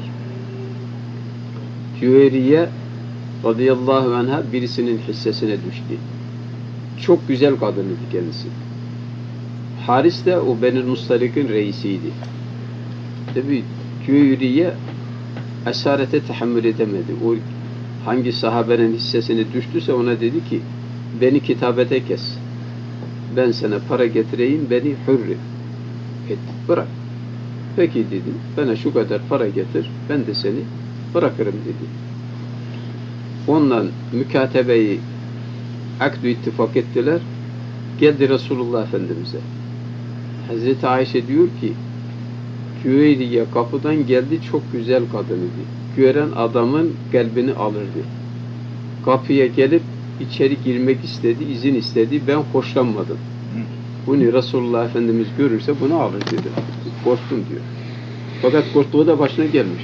Cüveyriye radıyallahu anha birisinin hissesine düştü. Çok güzel kadınıydı kendisi. Haris de o Beni Mustarik'in reisiydi. Tabi Cüveyriye esarete tahammül edemedi. O hangi sahabenin hissesine düştüyse ona dedi ki beni kitabete kes. Ben sana para getireyim, beni hürri et. Bırak. Peki dedi. Bana şu kadar para getir, ben de seni bırakırım dedi. Onunla mükatebeyi akd-ü ittifak ettiler. Geldi Resulullah Efendimiz'e. Hazreti Ayşe diyor ki Cüveyriye kapıdan geldi, çok güzel kadınıydı. Gören adamın kalbini alırdı. Kapıya gelip içeri girmek istedi, izin istedi. Ben hoşlanmadım. Bunu Resulullah Efendimiz görürse bunu alır dedi. Korktum diyor. Fakat korktuğu da başına gelmiş.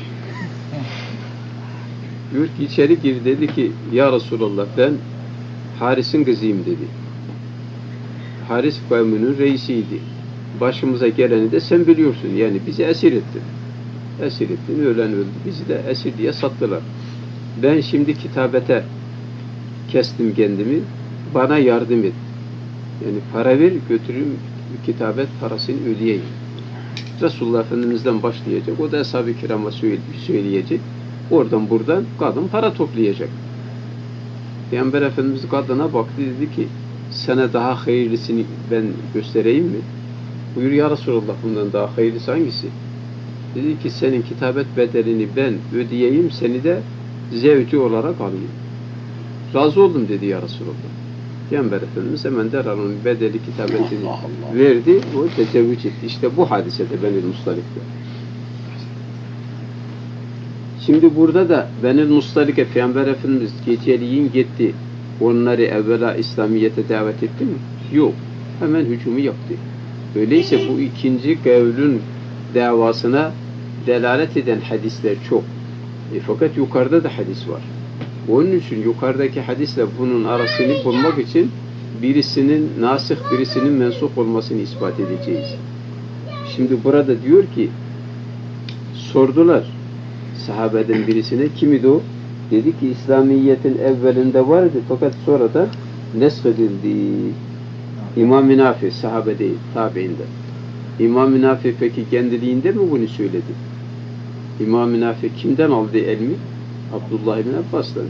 Diyor ki içeri gir, dedi ki ya Resulullah ben Haris'in kızıyım dedi. Haris kavminin reisiydi. Başımıza geleni de sen biliyorsun. Yani bizi esir ettin. Esir ettin, ölen öldü. Bizi de esir diye sattılar. Ben şimdi kitabete kestim kendimi. Bana yardım et. Yani para ver, götürün kitabet parasını ödeyeyim. Resulullah Efendimiz'den başlayacak. O da Ashab-ı Kiram'a söyleyecek. Oradan buradan kadın para toplayacak. Peygamber Efendimiz kadına baktı, dedi ki sana daha hayırlısını ben göstereyim mi? Buyur ya Resulullah, bundan daha hayırlısı hangisi? Dedi ki senin kitabet bedelini ben ödeyeyim, seni de zevci olarak alayım. Razı oldum dedi ya Resulullah. Peygamber Efendimiz hemen derhal onun bedeli kitabetini verdi, o tezevvüç etti. İşte bu hadisede Beni Mustarik'te. Şimdi burada da Beni Mustarik'e Peygamber Efendimiz geceliğin gitti. Onları evvela İslamiyet'e davet etti mi? Yok. Hemen hücumu yaptı. Öyleyse bu ikinci kavlün davasına delalet eden hadisler çok. Fakat yukarıda da hadis var. Onun için yukarıdaki hadisle bunun arasını bulmak için birisinin nasih, birisinin mensuh olmasını ispat edeceğiz. Şimdi burada diyor ki sordular sahabeden birisine, kimidi o? Dedi ki İslamiyet'in evvelinde vardı fakat sonra da nesk edildi. İmam-ı Nafi, sahabe değil, tabiinde. İmam-ı Nafi peki kendiliğinde mi bunu söyledi? İmam-ı Nafi kimden aldı ilmi? Abdullah ibn Abbas'tan.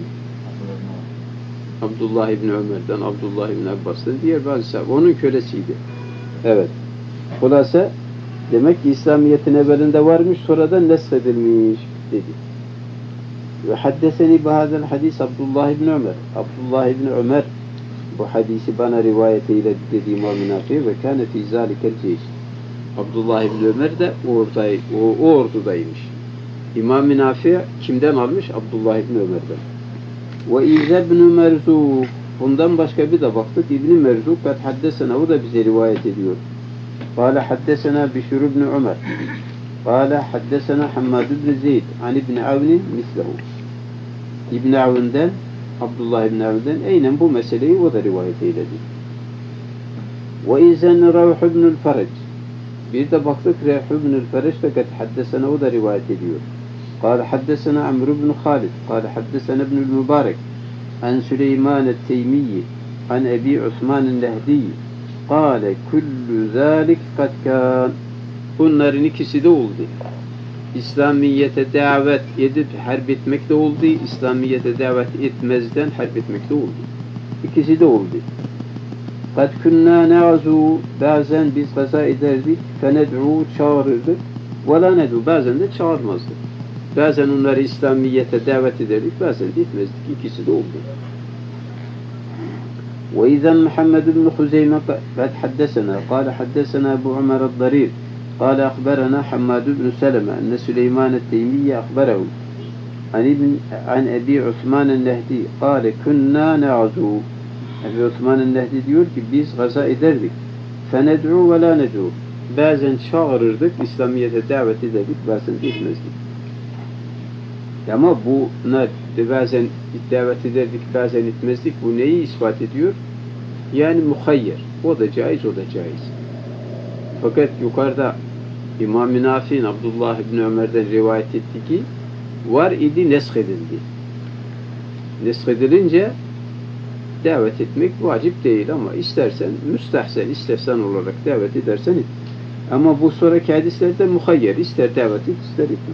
Abdullah ibn Ömer'den, Abdullah ibn Abbas'tan, diğer bazı sahabe. Onun kölesiydi. Evet. Hulasa demek ki İslamiyet'in evvelinde varmış, sonra da nesledilmiş dedi. Ve haddeseni bihâzel hadis Abdullah ibn Ömer. Abdullah ibn Ömer bu hadisi bana rivayet eyledi dedi İmam-ı Nafi ve kâne fî zâlikel ceyş. Abdullah ibn Ömer de o ordudaymış. İmam-ı Nafi kimden almış? Abdullah ibn Ömer'den. Ve İze ibn Merzuk. Bundan başka bir de baktık. İbn Merzuk kad haddesena, o da bize rivayet ediyor. Kâle haddesena Bişr ibn Ömer. Kâle haddesena Hammad ibn Zeyd an ibn Avnin mislehu. İbn Avn'den, Abdullah ibn Avn'den aynen bu meseleyi o da rivayet eyledi. Ve İzen Ravh ibn Ferec. Bir de baktık Ravh ibn Ferec de kad haddesena, o da rivayet ediyor. قال حدثنا عمرو بن خالد قال حدثنا ابن المبارك عن سليمان التيمي عن أبي عثمان النهدي قال كل ذلك قد كان. Bunların ikisi de oldu. İslamiyete davet edip harp etmek de oldu. İslamiyete davet etmezden harp etmek de oldu. İkisi de oldu. قد كنا نعزو, bazen biz gaza ederdik, fened'u, çağırırdık, ve la ned'u, bazen de çağırmazdık. Bazen onları İslamiyet'e davet ederdik, bazen de etmezdik. İkisi de oldu. وإذا محمد بن خزيمة قد حدثنا قال حدثنا أبو عمر الضرير قال أخبرنا حماد بن سلمة أن سليمان التيمي أخبره عن أبي عثمان النهدي قال كنا نعزو. Ebu Osman el-Nehdi diyor ki biz gaza ederdik. فَنَدْعُوا وَلَا نَدْعُوا. bazen çağırırdık, İslamiyet'e davet ederdik, bazen etmezdik. Ama buna bazen davet ederdik, bazen etmezdik. Bu neyi ispat ediyor? Yani muhayyer. O da caiz, o da caiz. Fakat yukarıda İmam-ı Nafi'nin Abdullah İbni Ömer'den rivayet etti ki var idi, nesk edildi. Nesk edilince davet etmek vacip değil ama istersen, müstehsen, istehsan olarak davet edersen et. Ama bu sonraki hadislerde muhayyer. İster davet et, ister etme.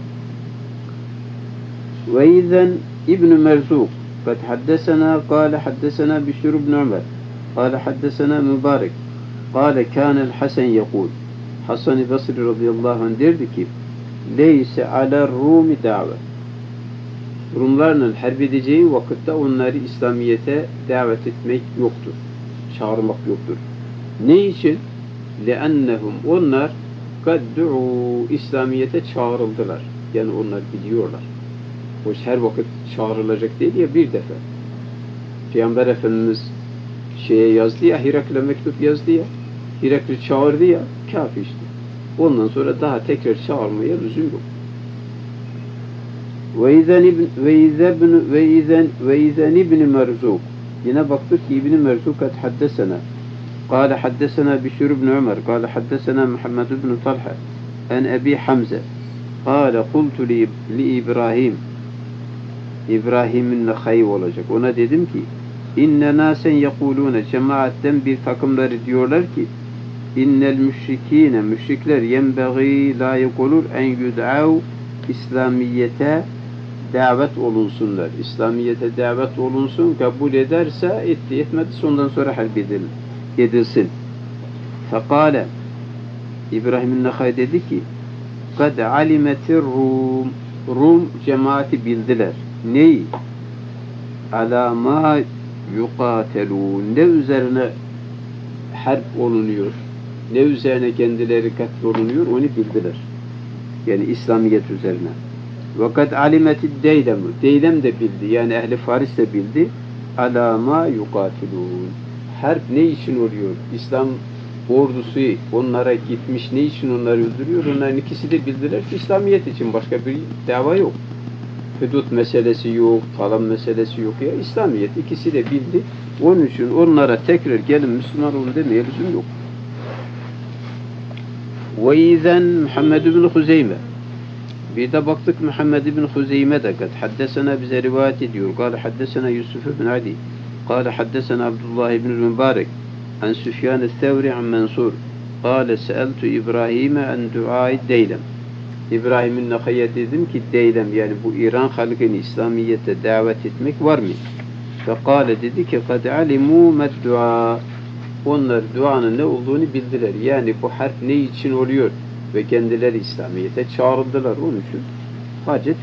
Ve izen İbn-i Merzuk kad haddesena kâle haddesena Bişir ibn Ömer kâle haddesena Mübarek kâle kânel Hasan yekûl Hasan-ı Basri radıyallahu anh derdi ki leyse ala Rumi davet. Rumlarla harp edeceği vakitte onları İslamiyet'e davet etmek yoktur. Çağırmak yoktur. Ne için? لَأَنَّهُمْ onlar قَدْ دُعُوا İslamiyet'e çağrıldılar. Yani onlar biliyorlar. Hoş her vakit çağrılacak değil ya, bir defa. Peygamber Efendimiz şeye yazdı ya, Hirakle mektup yazdı ya, Hirakli çağırdı ya, kafi işte. Ondan sonra daha tekrar çağırmaya lüzum yok. Ve izen İbn-i Merzuk. Yine baktık ki İbn-i Merzuk kad haddesena. قال حدثنا بشير بن عمر قال حدثنا محمد بن طلحة عن أبي حمزة قال قلت لإبراهيم İbrahim'in hayy olacak. Ona dedim ki inne nasen yekulune cemaatten bir takımları diyorlar ki innel müşrikine müşrikler yenbeği layık olur en yud'av İslamiyete davet olunsunlar. İslamiyete davet olunsun, kabul ederse etti, etmedi ondan sonra harp edilsin. Fekale İbrahim'in Nakhay dedi ki kad alimetir Rum cemaati bildiler. Neyi? Ala ma yukatelun. Ne üzerine harp olunuyor? Ne üzerine kendileri katlolunuyor? Onu bildiler. Yani İslamiyet üzerine. Ve kad alimetid deylem. Deylem de bildi. Yani ehli Faris de bildi. Ala ma yukatelun. Harp ne için oluyor? İslam ordusu onlara gitmiş, ne için onları öldürüyor? Onların ikisi de bildiler ki İslamiyet için, başka bir dava yok. Hudut meselesi yok, talan meselesi yok ya. İslamiyet ikisi de bildi. Onun için onlara tekrar gelin Müslüman olun demeye lüzum yok. Ve izen Muhammed ibn Huzeyme. Bir de baktık Muhammed ibn Huzeyme de kad haddesena bize rivayet ediyor. Kâle haddesena Yusuf ibn Adi. Kâle haddesena Abdullah ibn Mübarek. An Süfyan el-Thevri an Mansur. Kâle seeltu İbrahim'e an duâi deylem. İbrahim'in Nakhay'a dedim ki deylem, yani bu İran halkını İslamiyet'e davet etmek var mı? Fekâle dedi ki kad alimû meddua. Onlar duanın ne olduğunu bildiler. Yani bu harp ne için oluyor? Ve kendileri İslamiyet'e çağrıldılar. Onun için hacet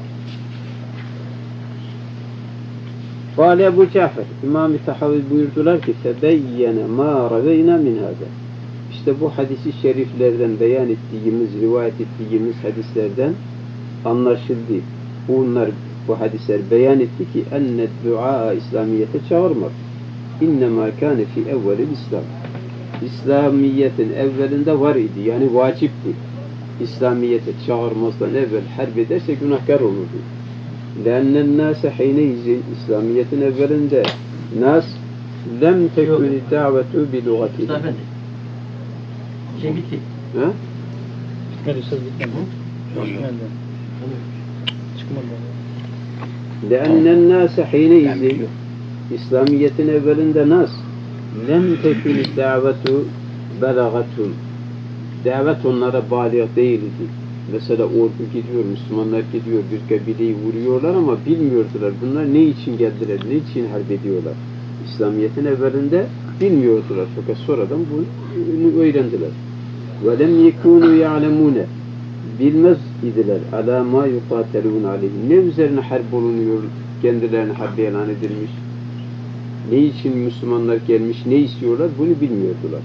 yok. Kâle Ebu Cafer, İmam-ı Tahavi buyurdular ki febeyyene mâ raveyna min hâzâ. İşte bu hadisi şeriflerden beyan ettiğimiz, rivayet ettiğimiz hadislerden anlaşıldı. Bu hadisler beyan etti ki enne dua İslamiyet'e çağırmak innemâ kâne fî evvelil İslam. İslamiyet'in evvelinde var idi. Yani vacipti. İslamiyet'e çağırmazdan evvel harp ederse günahkar olurdu. Lânnen nâse hîneyizin İslamiyet'in evvelinde nas lem tekûni davetu bi lugatihim. Şey bitti. Ha? Bitmedi, söz bitmedi. Bitmedi. Çıkmadı. Lânnen nâse hîneyizin İslamiyet'in evvelinde nas lem tekûni davetu belagatum. Davet onlara bâliğ değildi. Mesela ordu gidiyor, Müslümanlar gidiyor, bir kabileyi vuruyorlar ama bilmiyordular. Bunlar ne için geldiler, ne için harp ediyorlar. İslamiyet'in evvelinde bilmiyordular. Fakat sonradan bunu öğrendiler. وَلَمْ يَكُونُوا يَعْلَمُونَ bilmez idiler. عَلَى مَا يُقَاتَلُونَ عَلَيْهِ ne üzerine harp olunuyor, kendilerine harp ilan edilmiş. Ne için Müslümanlar gelmiş, ne istiyorlar bunu bilmiyordular.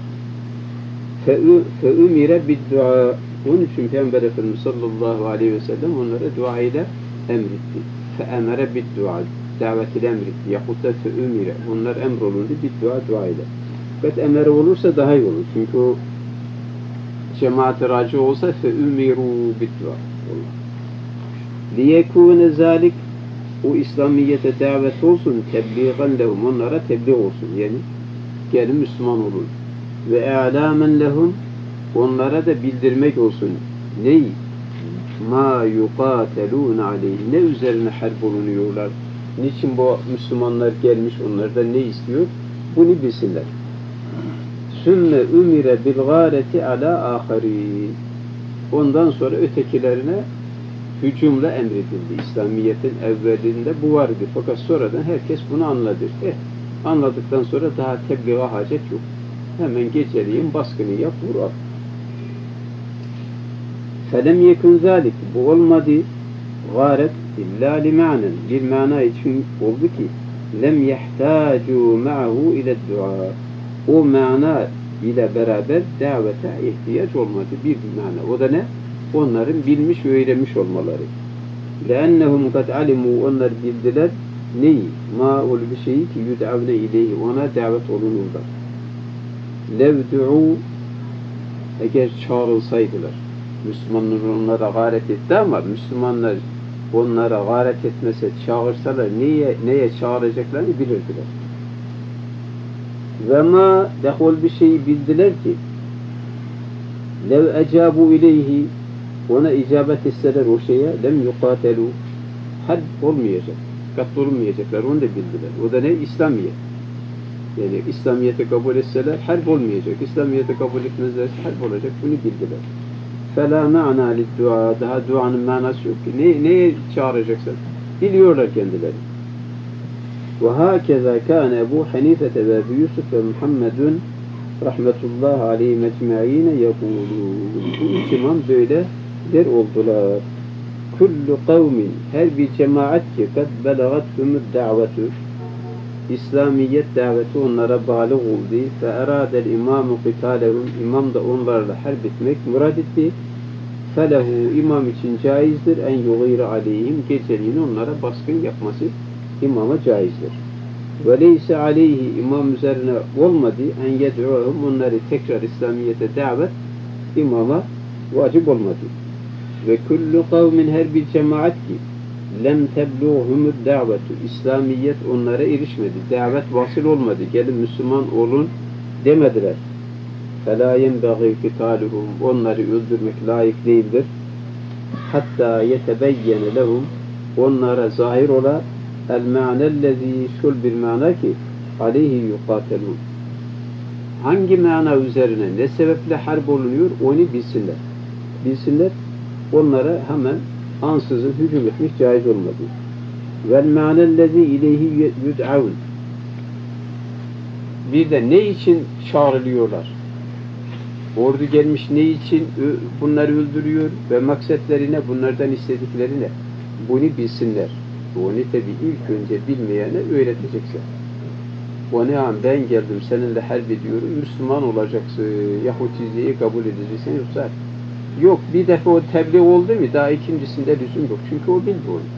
فَاُمِرَ بِالدُّعَى Onun için Peygamber Efendimiz sallallahu aleyhi ve sellem onlara dua ile emretti. فَاَمَرَ بِالدُّعَى davet ile emretti. Yahut da فَاُمِرَ onlar emrolundu bir dua ile. Fakat emre olursa daha iyi olur. Çünkü o cemaat-i raci olsa fe ümiru bid-dua. Liyekûne zâlik, o İslamiyete davet olsun, tebliğen lehum, onlara tebliğ olsun. Yani gelin Müslüman olun. Ve e'lâmen lehum, onlara da bildirmek olsun. Ney? Ma yuqatelûne aleyhi, ne üzerine harp olunuyorlar? Niçin bu Müslümanlar gelmiş, onlardan ne istiyor? Bunu bilsinler. Sümme ümire bil gâreti alâ âkharîn. Ondan sonra ötekilerine hücumla emredildi. İslamiyet'in evvelinde bu vardı. Fakat sonradan herkes bunu anladı. Anladıktan sonra daha tebliğe hacet yok. Hemen geceleyin baskını yap, vur at. Felem yekun zâlik. Bu olmadı. Gâret illa li ma'nen. Bir mana için oldu ki lem yehtâcû ma'hu ile dua. O mana ile beraber davete ihtiyaç olmadı. Bir mana. O da ne? Onların bilmiş ve öğrenmiş olmaları. لَاَنَّهُمْ قَدْ عَلِمُوا, onlar bildiler. Neyi? Ma ol bir şeyi ki yud'avne ileyhi, ona davet olunurlar. لَوْدُعُوا, eğer çağrılsaydılar. Müslümanlar onlara gayret etti ama Müslümanlar onlara gayret etmese, çağırsalar neye çağıracaklarını bilirdiler. Ve ma dehol bir şeyi bildiler ki lev ecabu ileyhi, ona icabet etseler o şeye lem yukatelu, harp olmayacak, katılmayacaklar, onu da bildiler. O da ne? İslamiyet. Yani İslamiyet'i kabul etseler harp olmayacak. İslamiyet'i kabul etmezlerse harp olacak. Bunu bildiler. فَلَا مَعْنَا لِلْدُعَى, daha duanın manası yok ki. Neye çağıracaksın? Biliyorlar kendileri. وَهَاكَذَا كَانَ Ebu Hanifete ve Ebu Yusuf ve Muhammedun rahmetullahi aleyhi mecmaîne yekûlûn. Bu üç imam böyle der oldular. Kullu kavmin, her bir cemaat ki kad belagathumud davetu, İslamiyet daveti onlara bağlı oldu. Fe eradel imamu qitalehum, imam da onlarla harp etmek murad etti. Felehu, imam için caizdir en yugîre aleyhim, geceliğin onlara baskın yapması imama caizdir. Ve leyse aleyhi, imam üzerine olmadı en yed'uhum, onları tekrar İslamiyete davet imama vacip olmadı. Ve kullu kavmin, her bir cemaat ki lem tebluğhumud davetu, İslamiyet onlara erişmedi, davet vasıl olmadı, gelin Müslüman olun demediler. فَلَا يَنْبَغِي قِتَالُهُمْ, onları öldürmek layık değildir. Hatta yetebeyyene lehum, onlara zahir ola el-ma'nellezî, şul bir mana ki aleyhi yukatelun, hangi mana üzerine ne sebeple harp olunuyor onu bilsinler. Bilsinler, onlara hemen ansızın hücum etmek caiz olmadı. Vel ma'nellezî ileyhi yud'avun, bir de ne için çağrılıyorlar? Ordu gelmiş ne için bunları öldürüyor ve maksatlarına, bunlardan istediklerine, bunu bilsinler. Onu tabi ilk önce bilmeyene öğreteceksin. O ne an ben geldim seninle harp ediyorum, Müslüman olacaksın, Yahudiliği kabul edeceksin, yoksa yok, bir defa o tebliğ oldu mu daha ikincisinde lüzum yok. Çünkü o bildi onu.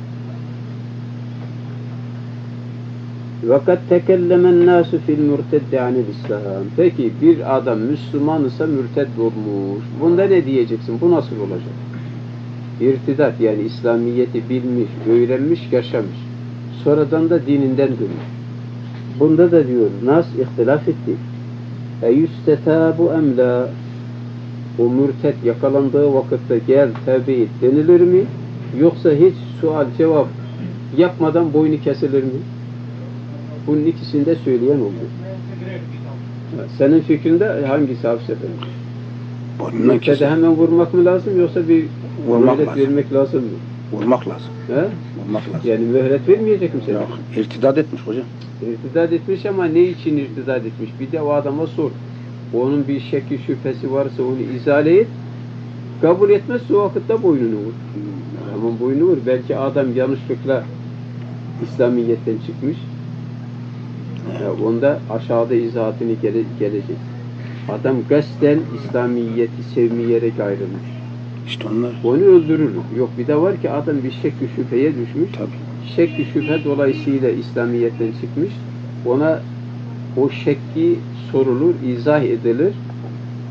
وَقَدْ تَكَلَّمَ النَّاسُ فِي الْمُرْتَدِّ عَنِ الْإِسْلَامِ. Peki bir adam Müslüman ise mürted olmuş. Bunda ne diyeceksin? Bu nasıl olacak? İrtidat, yani İslamiyet'i bilmiş, öğrenmiş, yaşamış. Sonradan da dininden dönmüş. Bunda da diyor, nas ihtilaf etti. اَيُسْتَتَابُ اَمْلَا, o mürted yakalandığı vakitte gel tevbe et denilir mi? Yoksa hiç sual cevap yapmadan boynu kesilir mi? Bunun ikisini de söyleyen oldu. Senin fikrinde hangisi hafifsetin? Mürtede hemen vurmak mı lazım yoksa bir mühlet vermek lazım mı? Vurmak lazım. He? Vurmak lazım. Yani mühlet vermeyecek mi sen? Yok, irtidat etmiş hocam. İrtidat etmiş ama ne için irtidat etmiş? Bir de o adama sor. Onun bir şekli şüphesi varsa onu izale et. Kabul etmezse o vakitte boynunu vur. Ama boynunu vur. Belki adam yanlışlıkla İslamiyet'ten çıkmış. Ya onda aşağıda izahatını gelecek. Adam gasten İslamiyet'i sevmeyerek ayrılmış. İşte onlar. Onu öldürür. Yok bir de var ki adam bir şekli şüpheye düşmüş. Tabii. Şekli şüphe dolayısıyla İslamiyet'ten çıkmış. Ona o şekki sorulur, izah edilir.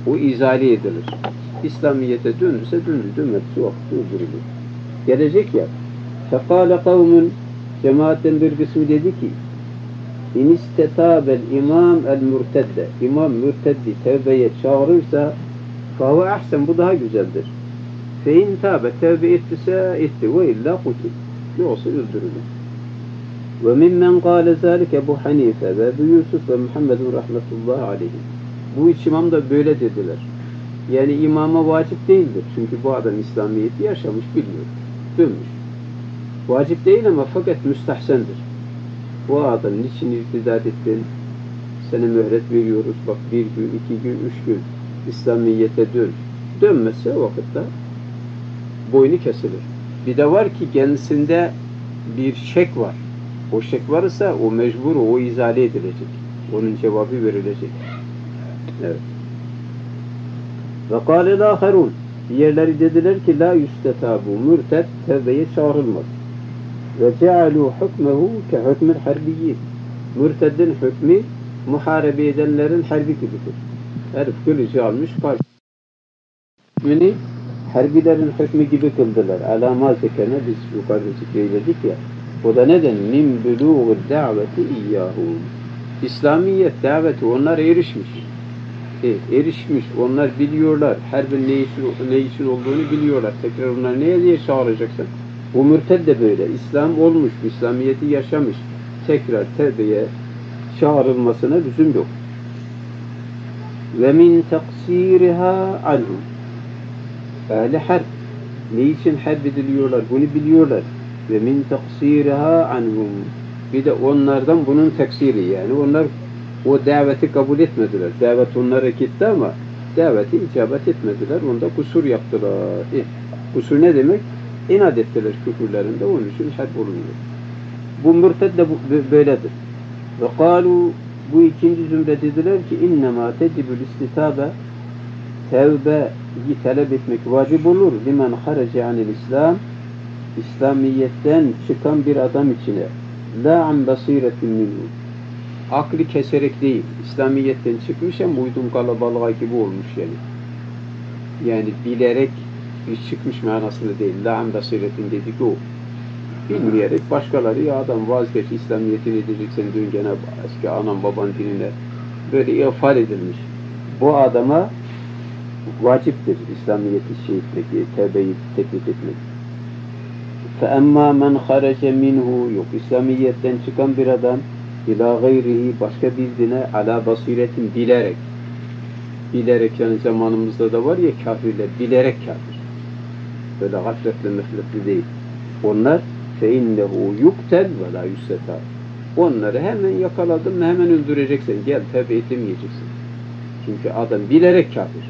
O izale edilir. İslamiyet'e döndürse döndü, dönmediyse o vakit öldürülür. Gelecek ya. Fekâle kavmun, cemaatten bir kısmı dedi ki, İn istetâbel imam el mürtedde. İmam mürteddi tevbeye çağırırsa fâve ahsen, bu daha güzeldir. Fe in tâbe, tevbe ettiyse etti ve illa kutil. Yoksa öldürülür. Ve mimmen kâle zâlike Ebu Hanife ve Ebu Yusuf ve Muhammedun rahmetullahi aleyhi. Bu üç imam da böyle dediler. Yani imama vacip değildir. Çünkü bu adam İslamiyet'i yaşamış, biliyor. Dönmüş. Vacip değil ama fakat müstahsendir. Bu adam niçin irtidat ettin? Sana mühlet veriyoruz. Bak 1 gün, 2 gün, 3 gün İslamiyet'e dön. Dönmezse o vakitte boynu kesilir. Bir de var ki kendisinde bir şek var. O şek varsa o mecbur, o izale edilecek. Onun cevabı verilecek. Evet. Ve kâlel âherûn. Diğerleri dediler ki la yüstetâbu, mürted tevbeye çağrılmaz. Ve cealû hukmehu ke hukmil harbiyyin. Mürteddin hükmü muharebe edenlerin harbi gibidir. Herif kılıcı almış karşı. Hükmünü harbilerin hükmü gibi kıldılar. Alâmâ zekene biz yukarıda zikreyledik ya. O da neden? Min bülûğu daveti iyyâhû. İslamiyet daveti onlar erişmiş. Erişmiş. Onlar biliyorlar. Harbin ne için olduğunu biliyorlar. Tekrar onlar neye diye çağıracaksın? Bu mürted de böyle. İslam olmuş. İslamiyeti yaşamış. Tekrar tevbeye çağrılmasına lüzum yok. Ve min taksiriha anhum. Ehli harp. Ne için harp ediliyorlar? Bunu biliyorlar. Ve min taksiriha anhum. Bir de onlardan bunun taksiri, yani onlar o daveti kabul etmediler. Davet onlara gitti ama daveti icabet etmediler. Onda kusur yaptılar. Kusur ne demek? İnat ettiler küfürlerinde. Onun için harp olunuyor. Bu mürted de böyledir. Ve kâlu, bu ikinci zümre dediler ki innemâ tecibül istitabe, tevbeyi talep etmek vacip olur. Limen harece anil İslam, İslamiyetten çıkan bir adam içine. La an basiretin minhu. Aklı keserek değil. İslamiyetten çıkmış ama uydum kalabalığa gibi olmuş yani. Yani bilerek bir çıkmış manasında değil. La an basiretin dedik o. Bilmeyerek başkaları ya adam vazgeç İslamiyetini edeceksen dön gene eski anan baban dinine. Böyle ifade edilmiş. Bu adama vaciptir İslamiyet'i etmek, tevbeyi teklif etmek. فَاَمَّا مَنْ خَرَجَ مِنْهُ yok. İslamiyetten çıkan bir adam ila gayrihi başka bir dine ala basiretin bilerek. Bilerek yani zamanımızda da var ya kafirler bilerek kafir. Böyle gafletle mefletli değil. Onlar فَاِنَّهُ يُقْتَلْ وَلَا يُسَّتَى. Onları hemen yakaladın mı hemen öldüreceksin. Gel tevbe etmeyeceksin. Çünkü adam bilerek kafir.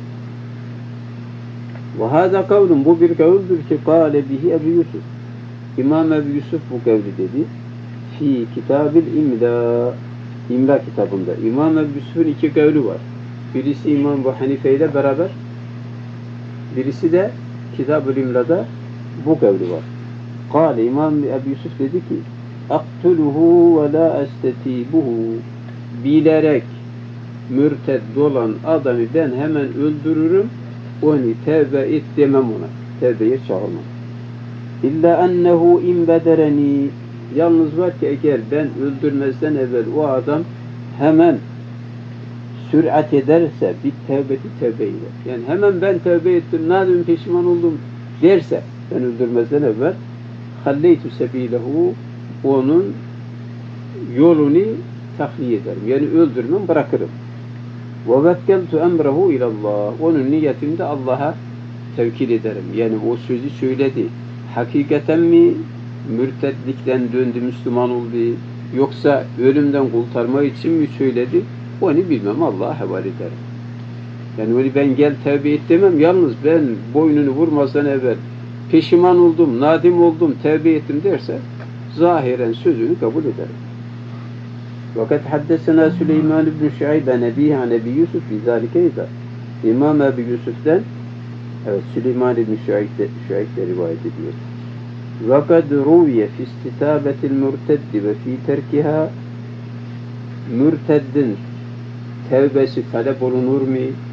وَهَذَا قَوْلٌ bu bir kavuldur ki قَالَ بِهِ Ebu Yusuf. İmam Ebu Yusuf bu kavli dedi. Fi kitabil imla. İmla kitabında. İmam Ebu Yusuf'un iki kavli var. Birisi İmam Ebu Hanife ile beraber. Birisi de Kitab-ül İmla'da bu kavli var. Kâle İmam Ebu Yusuf dedi ki aktuluhu ve la estetibuhu. Bilerek mürted olan adamı ben hemen öldürürüm. Onu tevbe et demem ona. Tevbeye çağırmam. İlla ennehu in bedereni. Yalnız var ki eğer ben öldürmezden evvel o adam hemen sürat ederse bir tevbe eder. Yani hemen ben tevbe ettim, nadim pişman oldum derse ben öldürmezden evvel halleytü sebilehu onun yolunu tahliye ederim. Yani öldürmem, bırakırım. وَوَكَّلْتُ اَمْرَهُ اِلَى اللّٰهِ onun niyetini de Allah'a tevkil ederim. Yani o sözü söyledi. Hakikaten mi mürtedlikten döndü, Müslüman oldu, yoksa ölümden kurtarma için mi söyledi? Onu bilmem, Allah'a havale ederim. Yani onu ben gel tevbe et demem, yalnız ben boynunu vurmazdan evvel peşiman oldum, nadim oldum, tevbe ettim derse zahiren sözünü kabul ederim. Fakat haddesena Süleyman ibn Şuayb nebihi an Ebi Yusuf bizalike izah. İmam Ebu Yusuf'ten evet Süleyman ibn Şuayb de rivayet ediyor. Fakat ruviye fi istitabetil mürteddi ve fi terkiha mürteddin tevbesi talep olunur mu?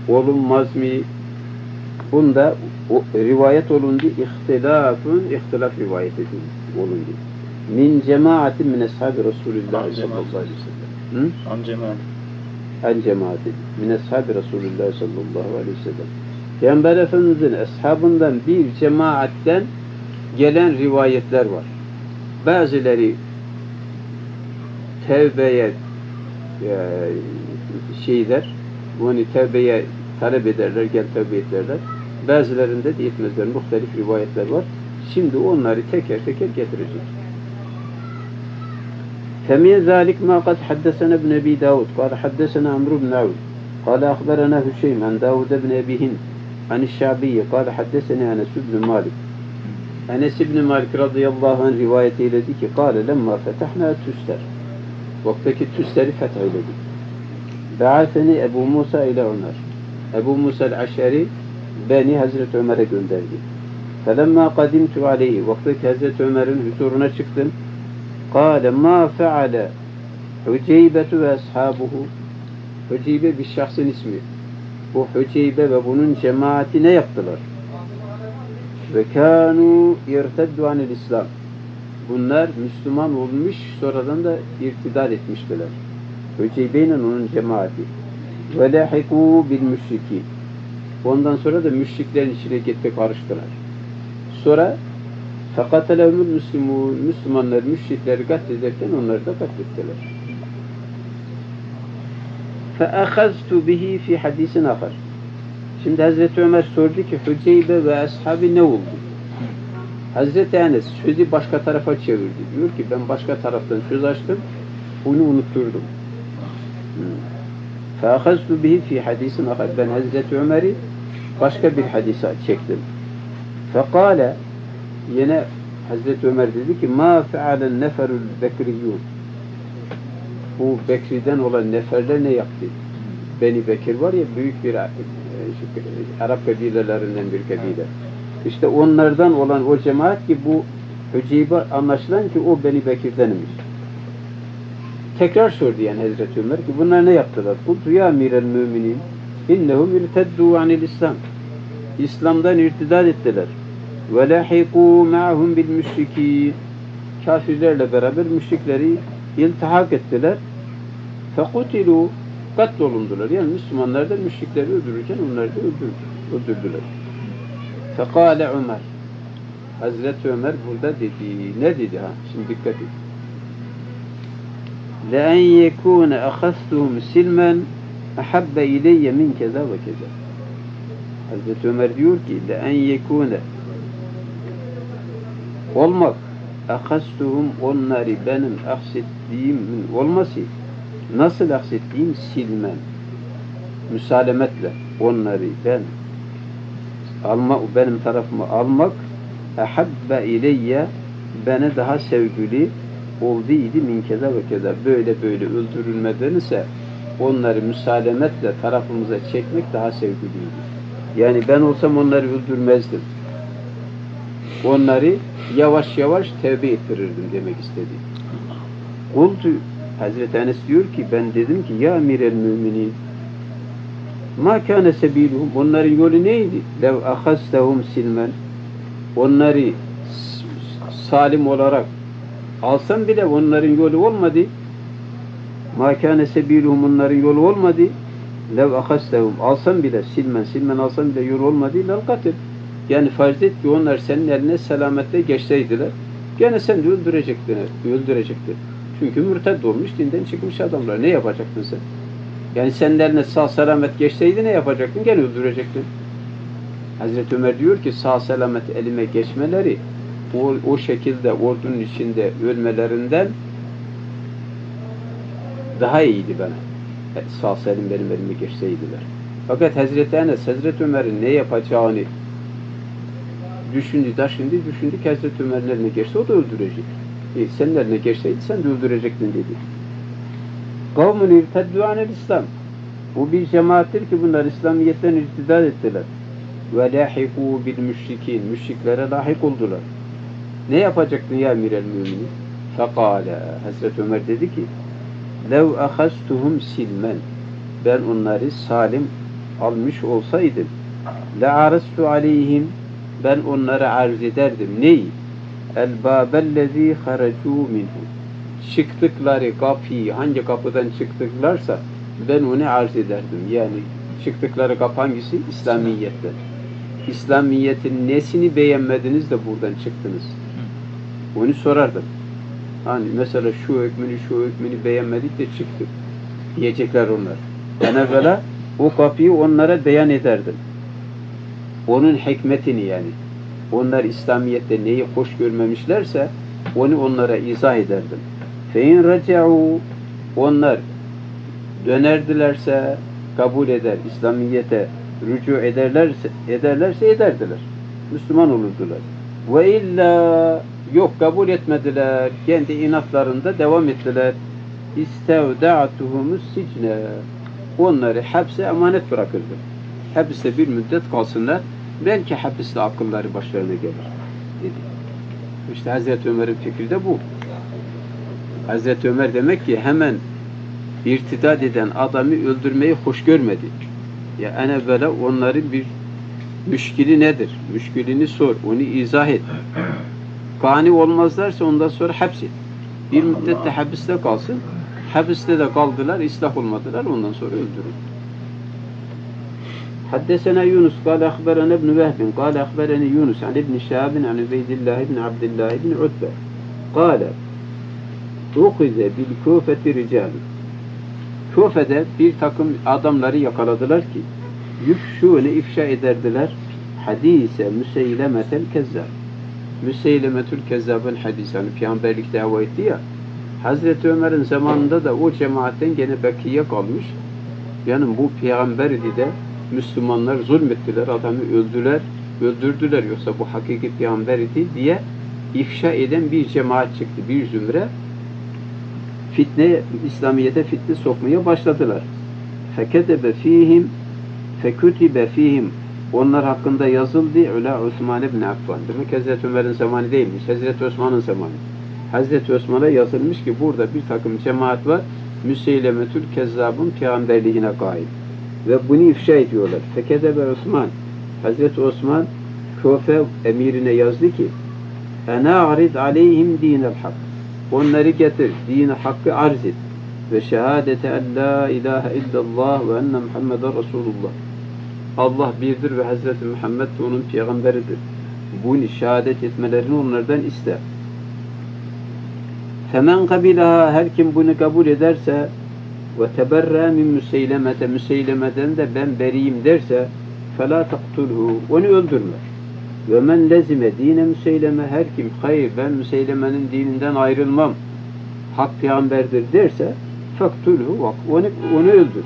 olunmaz mı? Bunda rivayet olundu. İhtilaf rivayet olundu. Min cemaatin min ashabi Resulullah sallallahu aleyhi ve sellem. An cemaat. En cemaati min ashabi Resulullah sallallahu aleyhi ve sellem. Peygamber Efendimiz'in ashabından bir cemaatten gelen rivayetler var. Bazıları tevbeye onu tevbeye talep ederler, gel tevbe ederler. Bazılarında da etmezler. Muhtelif rivayetler var. Şimdi onları teker teker getirecek. فمن ذلك ما قد حدثنا ابن أبي داود قال حدثنا عمرو بن عون قال أخبرنا هشيم عن داود بن أبي هند عن الشعبي قال حدثني أنس بن مالك أنس بن مالك رضي الله عنه روايته لذلك قال لما فتحنا تستر وقتك تستر فتح لذلك بعثني أبو موسى إلى عمر أبو موسى العشري بني Hazreti Ömer'e gönderdi. فَلَمَّا قَدِمْتُ عَلَيْهِ وقتك Hazreti Ömer'in huzuruna çıktım. قَالَ مَا فَعَلَ Hüceybe ve ashabuhu. Hüceybe bir şahsın ismi. Bu Hüceybe ve bunun cemaati ne yaptılar? Ve kânû irteddu anil İslam. Bunlar Müslüman olmuş, sonradan da irtidal etmiştiler. Hüceybe'yle onun cemaati. Ve lehikû bil müşrikîn. Ondan sonra da müşriklerin içine gitti, karıştılar. Sonra فَقَتَلَهُمُ الْمُسْلِمُونَ Müslümanlar müşrikleri katlederken onları da katlettiler. فَأَخَذْتُ بِهِ فِي حَدِيثٍ آخَرٍ Şimdi Hazreti Ömer sordu ki Hüceybe ve ashabı ne oldu? Hazreti Enes sözü başka tarafa çevirdi. Diyor ki ben başka taraftan söz açtım, bunu unutturdum. فَأَخَذْتُ بِهِ فِي حَدِيثٍ آخَرٍ Ben Hazreti Ömer'i başka bir hadise çektim. فَقَالَ Yine Hazreti Ömer dedi ki مَا فَعَلَ النَّفَرُ الْبَكْرِيُّونَ Bu Bekri'den olan neferler ne yaptı? Beni Bekir var ya, büyük bir Arap kabilelerinden bir kabile. İşte onlardan olan o cemaat ki bu Hüceybe anlaşılan ki o Beni Bekir'denmiş. Tekrar sordu yani Hazreti Ömer ki bunlar ne yaptılar? Kultu ya amirel müminin innehum irteddu anil İslam. İslam'dan irtidad ettiler. Ve lahikû ma'hum bil müşrikîn. Kafirlerle beraber müşrikleri iltihak ettiler. Fekutilû katlolundular. Yani Müslümanlar da müşrikleri öldürürken onları da öldürdüler. Fekâle Ömer. Hazreti Ömer burada dedi. Ne dedi ha? Şimdi dikkat et. لَاَنْ يَكُونَ اَخَذْتُهُمْ سِلْمًا اَحَبَّ اِلَيَّ مِنْ كَذَا وَكَذَا Hazreti Ömer diyor ki لَاَنْ يَكُونَ olmak اَخَذْتُهُمْ onları benim aksettiğim olması nasıl aksettiğim silmen müsalemetle onları ben benim tarafıma almak اَحَبَّ اِلَيَّ bana daha sevgili olduydu min keza ve keza böyle öldürülmedense onları müsalemetle tarafımıza çekmek daha sevgiliydi. Yani ben olsam onları öldürmezdim. Onları yavaş yavaş tevbe ettirirdim demek istedi. Kultu Hazreti Enes diyor ki ben dedim ki ya amirel müminin ma kâne sebiluhum onların yolu neydi? Lev ahastehum silmen onları salim olarak alsam bile onların yolu olmadı. Ma kâne sebiluhum onların yolu olmadı. Lev ahastehum alsam bile silmen alsam bile yolu olmadı. Lel katil. Yani farz et ki onlar senin eline selametle geçseydiler gene sen de öldürecektin. Çünkü mürted olmuş, dinden çıkmış adamlar. Ne yapacaktın sen? Yani senin eline sağ selamet geçseydi ne yapacaktın? Gene öldürecektin. Hazreti Ömer diyor ki sağ selamet elime geçmeleri o şekilde ordunun içinde ölmelerinden daha iyiydi bana. Sağ salim benim elime geçseydiler. Fakat Hazreti Enes, Hazreti Ömer'in ne yapacağını düşündü ki Hazreti Ömer'in eline geçse o da öldürecek. Senin eline geçseydi sen de öldürecektin dedi. Kavmun irteddu anel İslam. Bu bir cemaattir ki bunlar İslamiyet'ten irtidad ettiler. Ve lahikû bil müşrikîn. Müşriklere lahik oldular. Ne yapacaktın ya amirel müminin? Fekâle. Hazreti Ömer dedi ki lev ahaztuhum silmen. Ben onları salim almış olsaydım la arastu aleyhim ben onlara arz ederdim. Neyi? El babellezî haracu minhu. Çıktıkları kapıyı hangi kapıdan çıktıklarsa ben onu arz ederdim. Yani çıktıkları kapı hangisi? İslamiyetten. İslamiyetin nesini beğenmediniz de buradan çıktınız? Onu sorardım. Hani mesela şu hükmünü beğenmedik de çıktık. Diyecekler onlar. Ben evvela o kapıyı onlara beyan ederdim. Onun hikmetini yani. Onlar İslamiyet'te neyi hoş görmemişlerse onu onlara izah ederdim. Fein raca'u onlar dönerdilerse kabul eder, İslamiyet'e rücu ederlerse ederdiler. Müslüman olurdular. Ve illa yok kabul etmediler. Kendi inatlarında devam ettiler. İstevda'tuhumus sicne. Onları hapse emanet bırakırdı. Hapiste bir müddet kalsınlar. Belki hapiste akılları başlarına gelir dedi. İşte Hazreti Ömer'in fikri de bu. Hazreti Ömer demek ki hemen irtidat eden adamı öldürmeyi hoş görmedi. Ya en evvela onların bir müşkili nedir? Müşkilini sor, onu izah et. Kani olmazlarsa ondan sonra hapset. Bir müddet de hapiste kalsın. Hapiste de kaldılar, ıslah olmadılar, ondan sonra öldürün. Haddesena Yunus, kâle akhberana ibn Vehbin, kâle akhberani Yunus, an ibn Şahabin, an Ubeydillah ibn Abdillah ibn Utbe. Kâle, ukize bil kûfeti ricâli. Kûfe'de bir takım adamları yakaladılar ki, yufşûne ifşa ederdiler, hadise Müseylemetel kezzab. Müseylemetül kezzabın hadisi, hani peygamberlik dava etti ya, Hazreti Ömer'in zamanında da o cemaatten gene bakiye kalmış. Yani bu peygamberi de Müslümanlar zulmettiler, adamı öldürdüler. Yoksa bu hakiki peygamber idi diye ifşa eden bir cemaat çıktı, bir zümre. İslamiyet'e fitne sokmaya başladılar. Feketebe fihim fekutibe fihim onlar hakkında yazıldı Ula Osman ibn Affan. Demek Hazreti Ömer'in zamanı değilmiş. Hazreti Osman'ın zamanı. Hazreti Osman'a yazılmış ki burada bir takım cemaat var. Müseylemetül Kezzab'ın peygamberliğine kail. Ve bunu ifşa ediyorlar. Feketebe Osman. Hazreti Osman Küfe emirine yazdı ki Ena arid aleyhim dinel hak. Onları getir. Dini hakkı arz et. Ve şehadete en la ilahe illallah ve enne Muhammeden Resulullah. Allah birdir ve Hazreti Muhammed de onun peygamberidir. Bunu şehadet etmelerini onlardan iste. Femen kabilaha her kim bunu kabul ederse ve teberra min Müseylemete Müseyleme'den de ben beriyim derse fela taktulhu onu öldürme. Ve men lezime dine Müseyleme her kim hayır ben Müseyleme'nin dininden ayrılmam hak peygamberdir derse faktulhu onu öldür.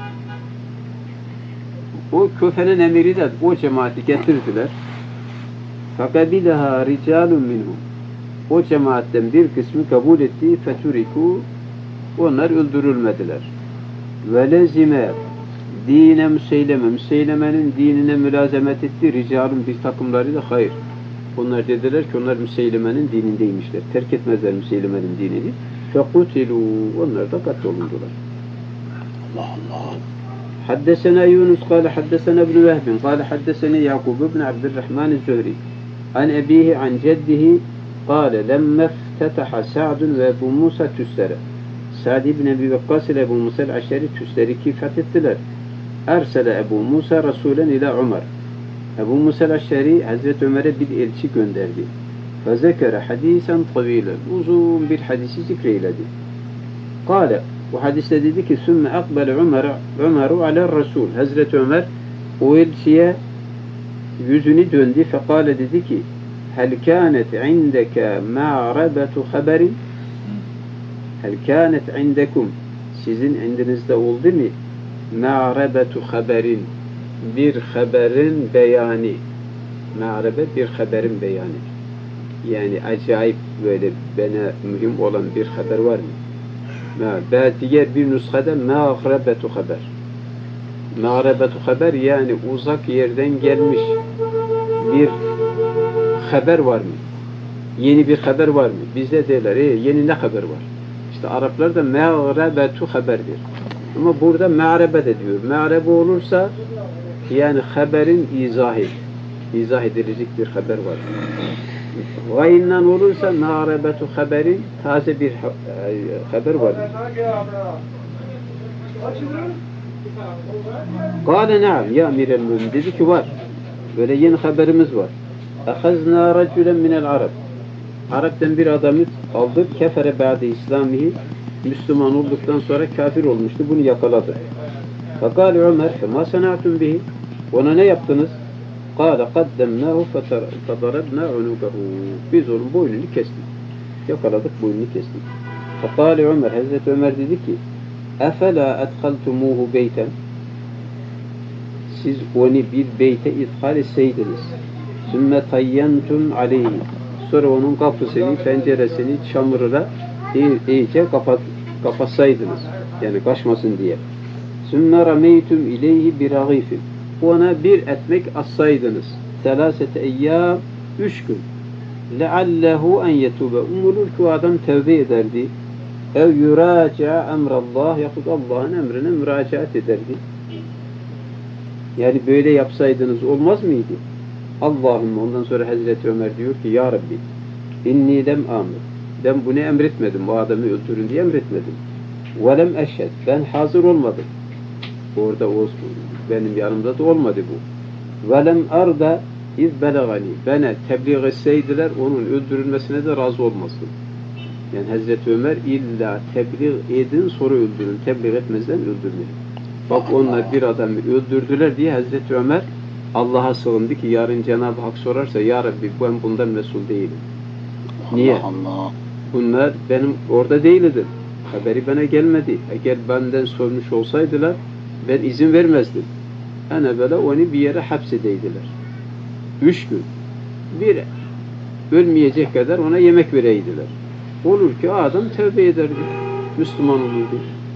O Küfe'nin emiri de o cemaati getirdiler. Fakabilaha ricalun minhum. O cemaatten bir kısmı kabul etti. Feturiku. Onlar öldürülmediler. Ve lezime dine Müseyleme. Müseyleme'nin dinine mülazemet etti. Ricalun bir takımları da hayır. Onlar dediler ki onlar Müseyleme'nin dinindeymişler. Terk etmezler Müseyleme'nin dinini. Fekutilu. Onlar da katlolundular. Allah Allah. حدثنا يونس قال حدثنا ابن وهب قال حدثني يعقوب بن عبد الرحمن الزهري عن أبيه عن جده قال لما افتتح سعد وأبو موسى تستر سعد بن أبي وقاص أبو موسى العشري تستري كيف فتتلر أرسل أبو موسى رسولا إلى عمر أبو موسى العشري حضرت عمر بالإلشي gönderdi فذكر حديثا طويلا uzun bir hadisi zikreyledi قال bu hadiste dedi ki sümme akbele Ömer'u ala Resul. Hazreti Ömer o elçiye yüzünü döndü. Fekale dedi ki hel kânet indeke ma'rabetu haberin hel kânet indekum sizin indinizde oldu mu ma'rabetu haberin bir haberin beyanı ma'rabe bir haberin beyanı yani acayip böyle bana mühim olan bir haber var mı? Diğer bir nüshada mağrebetu haber. Mağrebetu haber yani uzak yerden gelmiş bir haber var mı? Yeni bir haber var mı? Bizde derler, yeni ne haber var? İşte Araplarda mağrebetu haberdir. Ama burada mağrebe de diyor. Mağrebe olursa Yani haberin izah edilecek bir haber var. Gayından olursa nârebetu haberin taze bir haber var. Kâle ne'am ya emirel mümin. Dedi ki var. Böyle yeni haberimiz var. Ehazna racülen minel arab. Arap'tan bir adamı aldık. Kefere ba'de İslamihi. Müslüman olduktan sonra kafir olmuştu. Bunu yakaladı. Fakâle Ömer fema sena'tum bihi. Ona ne yaptınız? Kâle kaddemnâhu fedarabnâ unukahu. Biz onun boynunu kestik. Yakaladık, boynunu kestik. Fakâle Ömer, Hazreti Ömer dedi ki اَفَلَا اَدْخَلْتُمُوهُ beyten. Siz onu bir beyte idhal etseydiniz. ثُمَّ تَيَّنْتُمْ عَلَيْهِ. Sonra onun kapısını, penceresini çamurla iyice kapatsaydınız. Yani kaçmasın diye. ثُمَّ رَمَيْتُمْ اِلَيْهِ بِرَغِيفٍ. Ona bir ekmek assaydınız. 3 eyyâm, 3 gün. لَعَلَّهُ اَنْ يَتُوبَ. Umulur ki o adam tevbe ederdi. ev yuraca emrallah yahut Allah'ın emrine müracaat ederdi. Yani böyle yapsaydınız olmaz mıydı? Allahümme ondan sonra Hazreti Ömer diyor ki ya Rabbi inni lem amir. Ben bunu emretmedim. O adamı öldürün diye emretmedim. Ve lem eşhed. Ben hazır olmadım. Orada benim yanımda da olmadı bu. Ve lem arda iz belagani. Bana tebliğ etseydiler onun öldürülmesine de razı olmazdım. Yani Hazreti Ömer illa tebliğ edin sonra öldürün. Tebliğ etmezden öldürmeyin. Bak onlar bir adamı öldürdüler diye Hazreti Ömer Allah'a sığındı ki yarın Cenab-ı Hak sorarsa ya Rabbi ben bundan mesul değilim. Niye? Allah. Bunlar benim orada değildim. Haberi bana gelmedi. Eğer benden sormuş olsaydılar ben izin vermezdim. Ana böyle onu bir yere hapsedeydiler. 3 gün. Bir ölmeyecek kadar ona yemek vereydiler. Olur ki adam tövbe ederdi. Müslüman olurdu.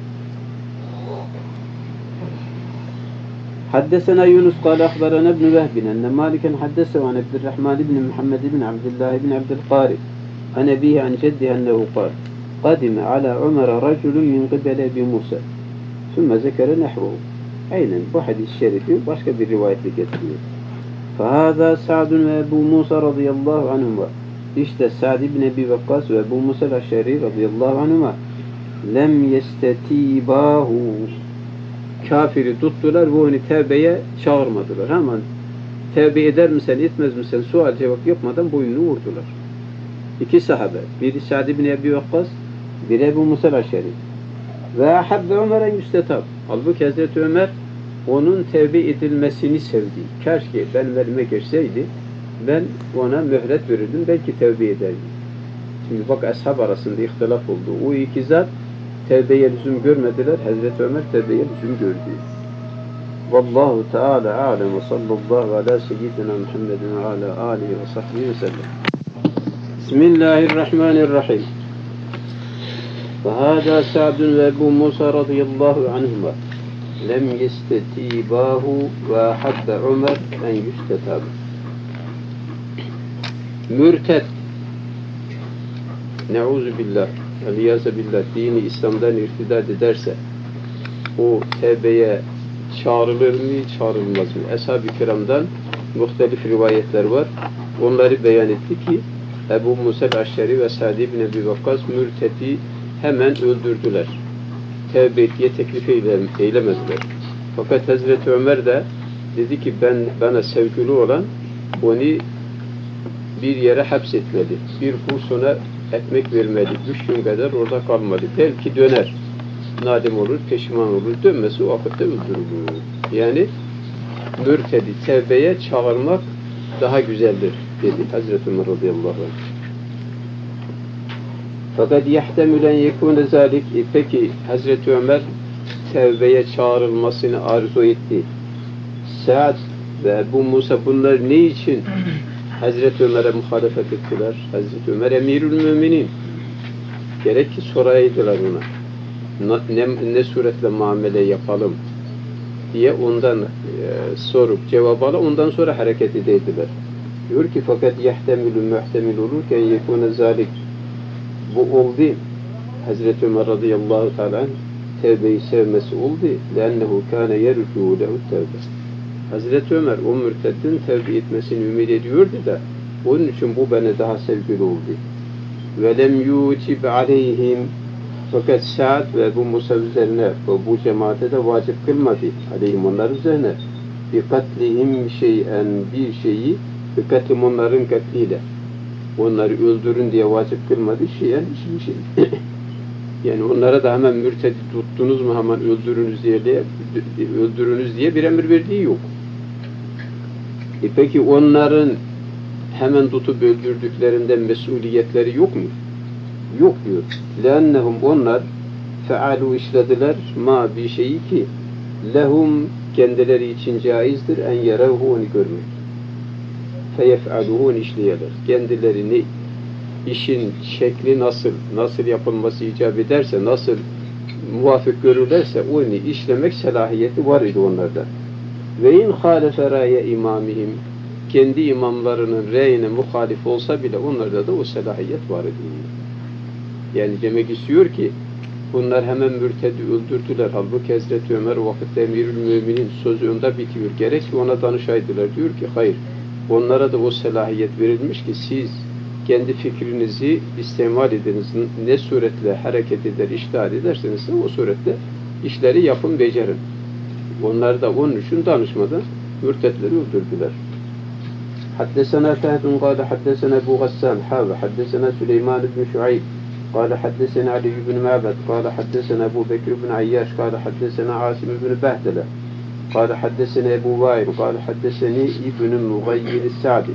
Haddesena Yunus kâle ahbarana ibn Vehbin enne Maliken haddese an Abdurrahman ibn Muhammed ibn Abdullah ibn Abdülqari an ebihi an ceddihi ennehu kâle قدم على عمر رجل من قبل أبي موسى ثم ذكر نحوه. Aynen bu hadis-i şerifi başka bir rivayetle getiriyor. فهذا سعد وأبو موسى رضي الله عنهما. İşte Sa'd ibn Ebi Vakkas ve Ebu Musa el-Eş'ari radıyallahu anhuma lem yestetibahu. Kafiri tuttular ve onu tevbeye çağırmadılar. Hemen tevbe eder misin, etmez misin sual cevap yapmadan boynunu vurdular. 2 sahabe. Biri Sa'd ibn Ebi Vakkas, biri Ebu Musa el-Eş'ari. Ve habbe Ömer'en yüstetab. Halbuki Hazreti Ömer onun tevbe edilmesini sevdi. Keşke benim elime geçseydi ben ona mühlet verirdim. Belki tevbe ederdi. Şimdi bak ashab arasında ihtilaf oldu. O iki zat tevbeye lüzum görmediler. Hazreti Ömer tevbeye lüzum gördü. Vallahu Teala alem ve sallallahu ala seyyidina Muhammedin ve ala alihi ve sahbihi ve sellem. Bismillahirrahmanirrahim. فهذا سعد وأبو موسى رضي الله عنهما لم يستتيباه وأحب عمر أن يستتاب. Mürted, neuzu billah, aliyaze billah, dini İslam'dan irtidat ederse o tevbeye çağrılır mı, çağrılmaz mı? Ashab-ı kiramdan muhtelif rivayetler var. Onları beyan etti ki Ebu Musa el-Eş'ari ve Sa'd ibn Ebi Vakkas mürtedi hemen öldürdüler. Tevbe diye teklif eylemediler. Fakat Hazreti Ömer de dedi ki bana sevgili olan onu bir yere hapsetmeli. Bir kursuna ekmek vermeli. 3 gün kadar orada kalmalı. Belki döner. Nadim olur, peşiman olur. Dönmesi o vakitte öldürülür. Yani mürtedi tevbeye çağırmak daha güzeldir dedi Hazreti Ömer radıyallahu anh. Fakat yahtemülen yekûne zâlik. Peki Hazreti Ömer tevbeye çağrılmasını arzu etti. Sa'd ve Ebu Musa bunlar ne için Hazreti Ömer'e muhalefet ettiler? Hazreti Ömer emirül müminin. Gerek ki soraydılar ona. Ne suretle muamele yapalım diye ondan sorup cevap alıp ondan sonra hareket edildiler. Diyor ki fakat yahtemülü muhtemil olurken yekûne zâlik. Bu oldu. Hazreti Ömer radıyallahu teala tevbeyi sevmesi oldu. لَأَنَّهُ كَانَ يَرْجُوا لَهُ التَّوْبَةِ. Hazreti Ömer o mürteddin tevbe etmesini ümit ediyordu da onun için bu bana daha sevgili oldu. Velem yucib aleyhim, fakat Sa'd ve bu Musa üzerine bu cemaate de vacip kılmadı aleyhim onlar üzerine. Bi katlihim şeyen, bir şeyi bi katlim onların katliyle. Onları öldürün diye vacip kılmadı şeyen hiçbir şey. Yani onlara da hemen mürtedi tuttunuz mu hemen öldürünüz diye bir emir verdiği yok. Peki onların hemen tutup öldürdüklerinden mesuliyetleri yok mu? Yok diyor. لَاَنَّهُمْ onlar fealu işlediler ma bir şeyi ki lehum kendileri için caizdir en yerevhu onu görmek. Feyef'aluhu onu işleyeler. Kendilerini işin şekli nasıl yapılması icap ederse, nasıl muvafık görürlerse onu işlemek selahiyeti var idi onlarda. Ve in hâlefe râye imamihim, kendi imamlarının reyine muhalif olsa bile onlarda da o selahiyet var idi. Yani demek istiyor ki bunlar hemen mürtedi öldürdüler. Halbuki Hazreti Ömer o vakitte Emirül Müminin sözü önde bitiyor. Gerek ki ona danışaydılar. Diyor ki hayır. Onlara da o selahiyet verilmiş ki siz kendi fikrinizi istemal ediniz. Ne suretle hareket eder, iştihad ederseniz o suretle işleri yapın, becerin. Onlar da onun için danışmadan mürtetleri öldürdüler. Haddesena Fehbun kâle haddesena Ebu Gassan hâve haddesena Süleyman ibn Şuayb kâle haddesena Ali ibn Ma'bed kâle haddesena Ebu Bekir ibn Ayyaş kâle haddesena Asim ibn Behdele kâle haddesena Ebu Vail kâle haddeseni İbn Mugayyir Sa'di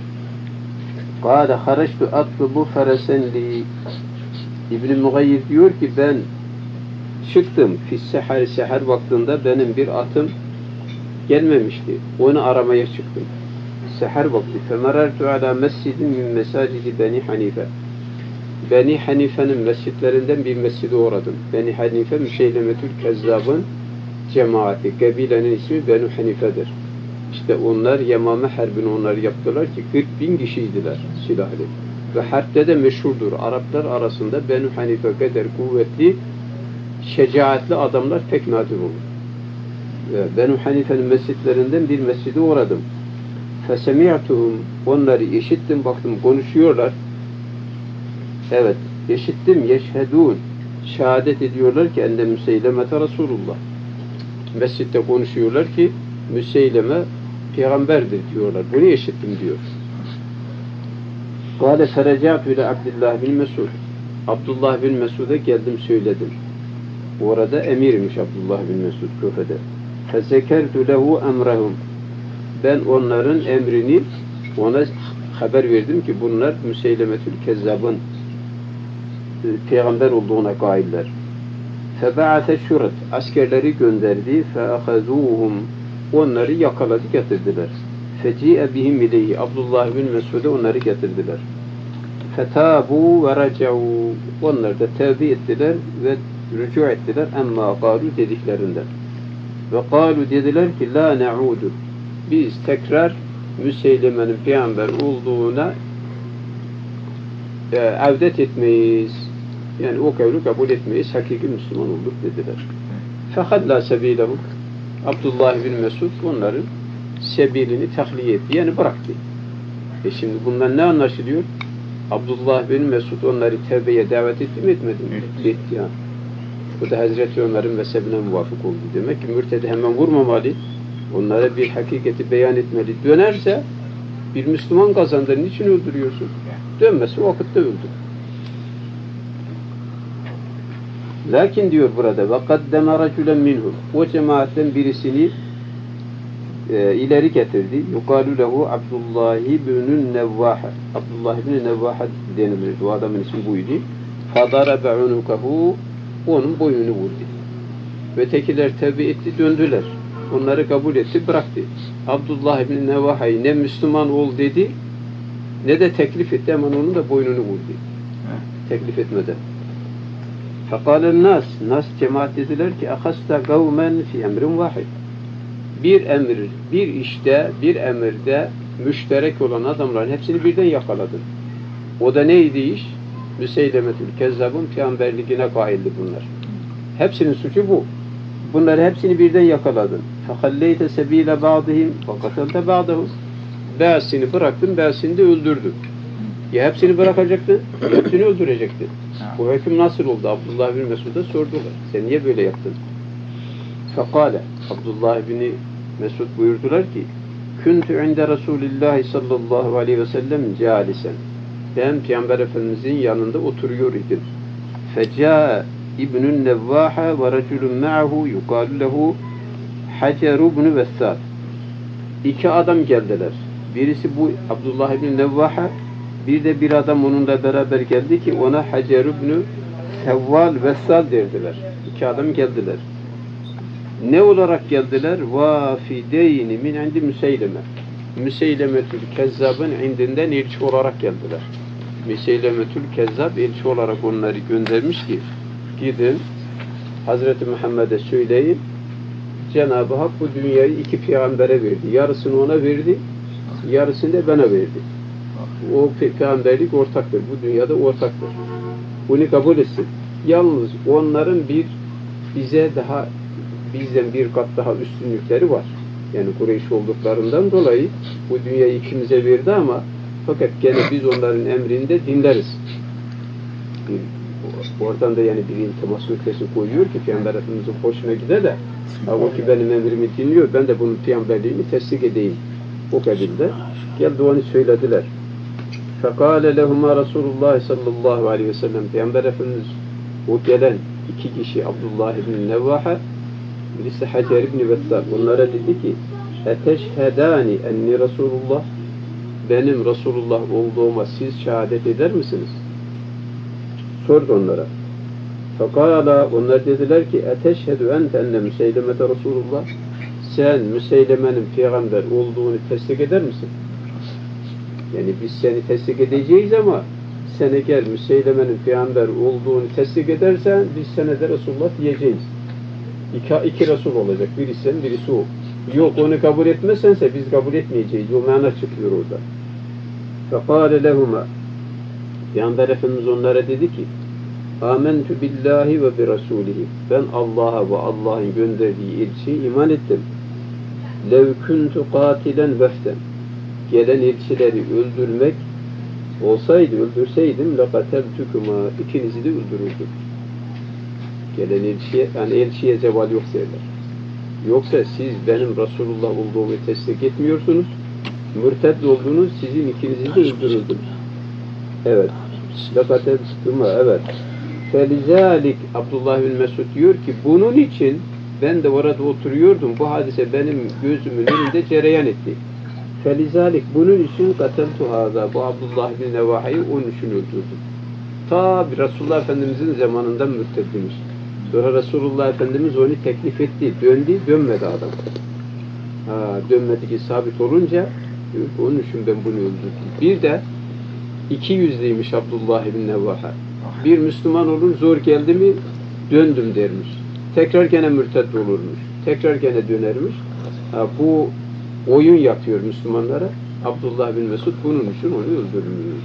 kâle haraçtu atlubu feresen li. İbn Mugayyir diyor ki ben çıktım seher vaktinde benim bir atım gelmemişti. Onu aramaya çıktım. Seher vakti. Femerertu ala mescidin min mesacidi Beni Hanife. Beni Hanife'nin mescitlerinden bir mescide uğradım. Beni Hanife Müseylemetül Kezzab'ın cemaati. Kabilenin ismi Beni Hanife'dir. İşte onlar Yemame Harbi'ni onlar yaptılar ki 40.000 kişiydiler silahlı. Ve harpte de meşhurdur. Araplar arasında Beni Hanife kadar kuvvetli, şecaatli adamlar pek nadir olur. Beni Hanife'nin mescitlerinden bir mescide uğradım. Fesemi'tuhum, onları işittim, baktım konuşuyorlar. Evet, işittim, yeşhedûn, şehadet ediyorlar ki ende Müseylemete Resulullah. Mescitte konuşuyorlar ki Müseyleme peygamberdir diyorlar. Bunu işittim diyor. Kâle ferecâtu ile Abdullah bin Mesud. Abdullah bin Mesud'a geldim söyledim. Orada emirmiş Abdullah bin Mesud küfede. Fezekertu lehu emrahum. Ben onların emrini ona haber verdim ki bunlar Müseylemetül Kezzab'ın peygamber olduğuna kailler. Febe'ate şurat. Askerleri gönderdi. Fe'ahazuhum. Onları yakaladı getirdiler. Feci'e bihim ileyhi. Abdullah bin Mesud'a onları getirdiler. Fetabu ve raca'u. Onlar da tevbe ettiler ve rücu ettiler. Emma kalu dediklerinden. Ve kalu dediler ki la ne'udu. Biz tekrar Müseyleme'nin peygamber olduğuna avdet etmeyiz. Yani o kavlu kabul etmeyiz. Hakiki Müslüman olduk dediler. Fehadla sebilehum. Abdullah bin Mesud onların sebilini tahliye etti. Yani bıraktı. Şimdi bundan ne anlaşılıyor? Abdullah bin Mesud onları tevbeye davet etti mi etmedi mi? Etti yani. Bu da Hazreti Ömer'in mezhebine muvafık oldu. Demek ki mürtedi hemen vurmamalı. Onlara bir hakikati beyan etmeli. Dönerse bir Müslüman kazandı. Niçin öldürüyorsun? Dönmesi o vakitte öldü. Lakin diyor burada وَقَدَّمَ رَجُلًا مِنْهُمْ o cemaatten birisini ileri getirdi. يُقَالُ لَهُ Abdullah ibn Nevvaha. Abdullah ibn Nevvaha denilir. Bu adamın ismi buydu. فَضَرَبَ عُنُكَهُ onun boynunu vurdu. Ötekiler tevbe etti, döndüler. Onları kabul etti, bıraktı. Abdullah ibn Nevvaha'yı ne Müslüman ol dedi, ne de teklif etti. Hemen onun da boynunu vurdu. Teklif etmeden. Fekâlen nas cemaat dediler ki ahasta kavmen fi emrin vahid. Bir emir, bir işte, bir emirde müşterek olan adamların hepsini birden yakaladın. O da neydi iş? Müseylemetül Kezzab'ın peygamberliğine kaildi bunlar. Hepsinin suçu bu. Bunları hepsini birden yakaladın. فَخَلَّيْتَ سَب۪يلَ بَعْضِهِمْ وَقَتَلْتَ بَعْضَهُمْ Bazısını bıraktın, bazısını da öldürdün. Ya hepsini bırakacaktın, ya hepsini öldürecektin. Bu hüküm nasıl oldu? Abdullah bin Mesud'a sordular. Sen niye böyle yaptın? فَقَالَ Abdullah bin Mesud buyurdular ki Küntü inde Resulillahi sallallahu aleyhi ve sellem câlisen. Ben Peygamber Efendimizin yanında oturuyor idim. Fecâ İbnün Nevvâhe ve reculun ma'ahu yukâlu lehu Hacer ibn Vessâd. İki adam geldiler. Birisi bu Abdullah ibn Nevvâhe, bir adam onunla beraber geldi ki ona Hacer ibn Sevval Vessâd derdiler. İki adam geldiler. Ne olarak geldiler? Vafideyni min indi Müseyleme. Müseylemetül Kezzab'ın indinden elçi olarak geldiler. Müseylemetül Kezzab elçi olarak onları göndermiş ki gidin Hazreti Muhammed'e söyleyin Cenab-ı Hak bu dünyayı iki peygambere verdi. Yarısını ona verdi, yarısını da bana verdi. O peygamberlik ortaktır. Bu dünyada ortaktır. Bunu kabul etsin. Yalnız onların bizden bir kat daha üstünlükleri var. Yani Kureyş olduklarından dolayı bu dünyayı ikimize verdi ama fakat gene biz onların emrinde dinleriz. Oradan da yani bir iltimas nüktesi koyuyor ki Peygamber Efendimiz'in hoşuna gider de o ki benim emrimi dinliyor, ben de bunun peygamberliğini tesdik edeyim. O kabilde geldi onu söylediler. فَقَالَ لَهُمَا رَسُولُ اللّٰهِ sallallahu aleyhi ve sellem Peygamber Efendimiz o gelen iki kişi Abdullah ibn Nevvahe birisi Hacer ibn Vessâd onlara dedi ki اَتَشْهَدَانِ اَنِّ Resulullah benim Resulullah olduğuma siz şehadet eder misiniz? Sordu onlara. Fakala onlar dediler ki eteşhedü ente enne Müseylemete Resulullah sen Müseyleme'nin peygamber olduğunu tesdik eder misin? Yani biz seni tesdik edeceğiz ama sen eğer Müseyleme'nin peygamber olduğunu tesdik edersen biz sana da Resulullah diyeceğiz. İki Resul olacak. Birisi sen, birisi o. Yok onu kabul etmezsense biz kabul etmeyeceğiz. O mana çıkıyor orada. Fekâle lehuma Peygamber Efendimiz onlara dedi ki Âmentü billahi ve bi rasûlihi ben Allah'a ve Allah'ın gönderdiği elçiye iman ettim. Lev kuntu katilen veften gelen elçileri öldürmek olsaydı, öldürseydim lekateltükuma ikinizi de öldürürdüm. Gelen elçiye, yani elçiye ceval yok derler. Yoksa siz benim Resulullah olduğumu tesdik etmiyorsunuz. Mürted olduğunuz sizin ikinizi de öldürürdüm. Evet. Lekateltükuma, evet. Felizalik Abdullah bin Mesud diyor ki bunun için ben de orada oturuyordum. Bu hadise benim gözümün önünde cereyan etti. Felizalik bunun için kateltu haza bu Abdullah bin Nevaha'yı onun için öldürdüm. Ta Resulullah Efendimizin zamanından mürted demiş. Sonra Resulullah Efendimiz onu teklif etti. Döndü, dönmedi adam. Dönmedi ki sabit olunca onun için ben bunu öldürdüm. Bir de 200'liymiş Abdullah bin Nevaha. Bir Müslüman olur, zor geldi mi döndüm dermiş. Tekrar gene mürted olurmuş. Tekrar gene dönermiş. Bu oyun yapıyor Müslümanlara. Abdullah bin Mesud bunun için onu öldürmüş.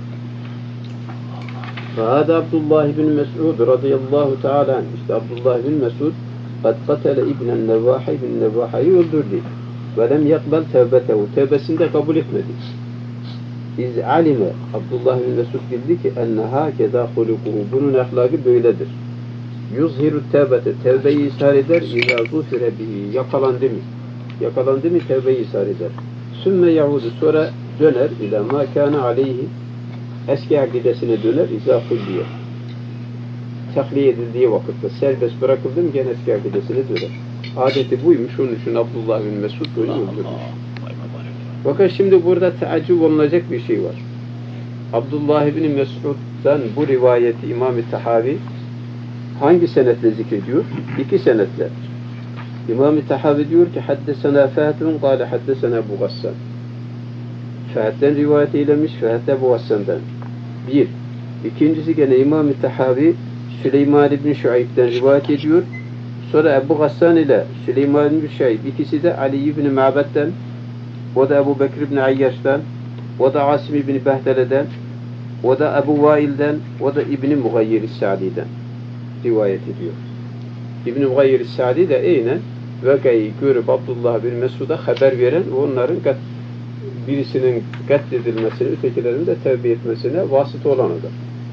Fahada Abdullah bin Mesud radıyallahu teala işte Abdullah bin Mesud kad katele İbn Nevvahi bin Nevvaha'yı öldürdü. Ve lem yakbel tevbetehu. Tevbesini de kabul etmedi. İz alime Abdullah bin Mesud bildi ki enne hakeza hulukuhu bunun ahlakı böyledir. Yuzhiru tevbete tevbeyi ishar eder izâ zufire bihi yakalandı mı? Yakalandı mı tevbeyi ishar eder. Sümme yahudu sonra döner ila ma kana aleyhi eski akidesine döner izâ hulliye. Tahliye edildiği vakitte serbest bırakıldı mı gene eski akidesine döner. Adeti buymuş onun için Abdullah bin Mesud bunu öldürmüş. Fakat şimdi burada teaccüp olunacak bir şey var. Abdullah bin Mesud'dan bu rivayeti İmam-ı Tahavi hangi senetle zikrediyor? İki senetle. İmam-ı Tahavi diyor ki haddesena Fahad'un kâle haddesena Ebu Gassan. Fahad'den rivayet eylemiş, Fahad Ebu Gassan'dan. Bir. İkincisi gene İmam-ı Tahavi Süleyman İbni Şuayb'den rivayet ediyor. Sonra Ebu Gassan ile Süleyman İbni Şuayb ikisi de Ali İbni Ma'bed'den, o da Ebu Bekir İbni Ayyaş'tan, o da Asim İbni Behdele'den, o da Ebu Vail'den, o da İbni Mugayyir-i Sa'di'den rivayet ediyor. İbni Mugayyir-i Sa'di de aynen vakayı görüp Abdullah bin Mesud'a haber veren onların birisinin katledilmesine, ötekilerin de tevbe etmesine vasıta olan adam.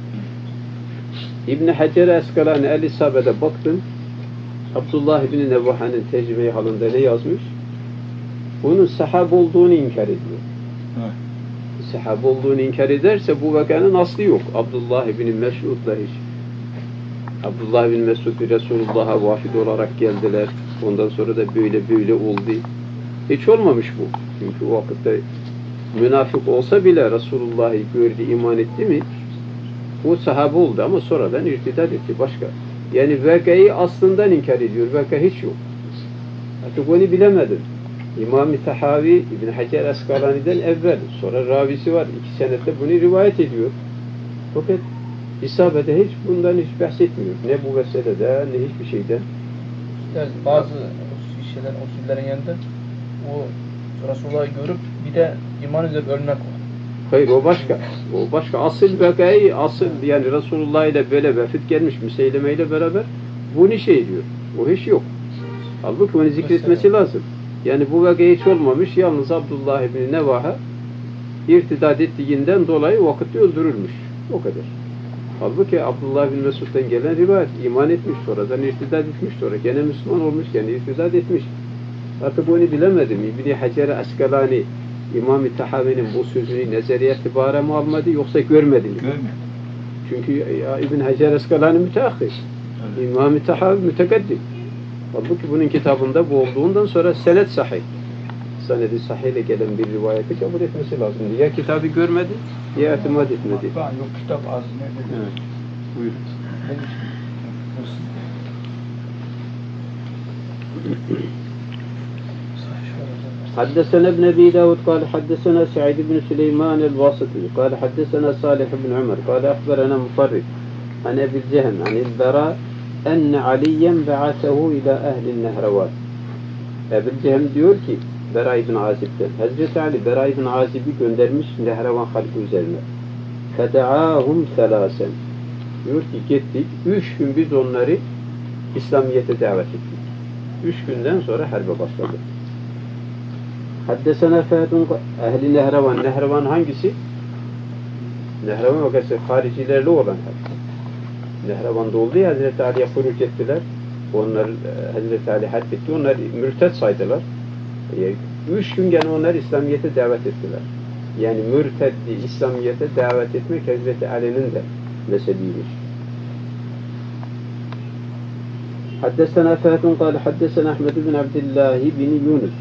İbn Hacer Eskalani El-İsabe'de baktım. Abdullah bin Nevaha'nın tecrübe halinde ne yazmış? Bunun sahab olduğunu inkar ediyor. Evet. Sahab olduğunu inkar ederse bu vakanın aslı yok. Abdullah bin Mesud'la hiç. Abdullah bin Mesud Resulullah'a vafid olarak geldiler. Ondan sonra da böyle oldu. Hiç olmamış bu. Çünkü o vakitte münafık olsa bile Resulullah'ı gördü, iman etti mi? O sahabe oldu ama sonradan irtidat etti. Başka. Yani vakayı aslından inkar ediyor. Vaka hiç yok. Artık onu bilemedim. İmam-ı Tahavi İbn Hacer Eskalani'den evvel. Sonra ravisi var. 2 senette bunu rivayet ediyor. Fakat İsabe'de hiç bundan hiç bahsetmiyor. Ne bu meselede ne hiçbir şeyden. Yani bazı şeyler, usullerin yanında o Resulullah'ı görüp bir de iman edip ölmek var. Hayır o başka. O başka. Asıl vakayı, asıl yani Resulullah ile böyle vefit gelmiş Müseyleme ile beraber bunu şey diyor. O hiç yok. Halbuki onu zikretmesi lazım. Yani bu vakayı hiç olmamış. Yalnız Abdullah ibn Nevaha irtidat ettiğinden dolayı vakitte öldürülmüş. O kadar. Halbuki Abdullah bin Mesud'dan gelen rivayet iman etmiş, sonradan irtidat etmiş, sonra gene Müslüman olmuş, gene irtidat etmiş. Artık onu bilemedim. İbn Hacer Eskalani İmam-ı Tahavi'nin bu sözünü nezeriye itibara mı almadı yoksa görmedi mi? Görmüyor. Çünkü İbn Hacer Eskalani müteahhir. Evet. İmam-ı Tahavi mütekaddim. Halbuki bunun kitabında bu olduğundan sonra senet sahih. Senedi sahih ile gelen bir rivayeti kabul etmesi lazım. Ya kitabı görmedi ya itimat etmedi. Ben yok kitap az ne dedi. Evet. Buyurun. حدثنا ابن أبي داود قال حدثنا سعيد بن سليمان الواسطي قال حدثنا صالح بن عمر قال أخبرنا مفرد عن أبي الجهم عن البراء أن عليا بعثه إلى أهل النهروان. Ebu Cehm diyor ki Bera ibn Azib'den Hazreti Ali Bera ibn Azib'i göndermiş Nehrevan halkı üzerine. Fedaahum selasen. Diyor ki gittik 3 gün biz onları İslamiyet'e davet ettik. 3 günden sonra harbe başladı. Haddesena Fehedun ehli Nehrevan. Nehrevan hangisi? Nehrevan vakası haricilerle olan harp. Nehrevan'da oldu ya Hazreti Ali'ye kuyruk ettiler. Onlar Hazreti Ali harp etti. Onlar mürted saydılar. 3 gün gene onlar İslamiyet'e davet ettiler. Yani mürteddi İslamiyet'e davet etmek Hazreti Ali'nin de meseliymiş. Haddesena Fehedun kâle haddesena Ahmed bin Abdillah bin Yunus.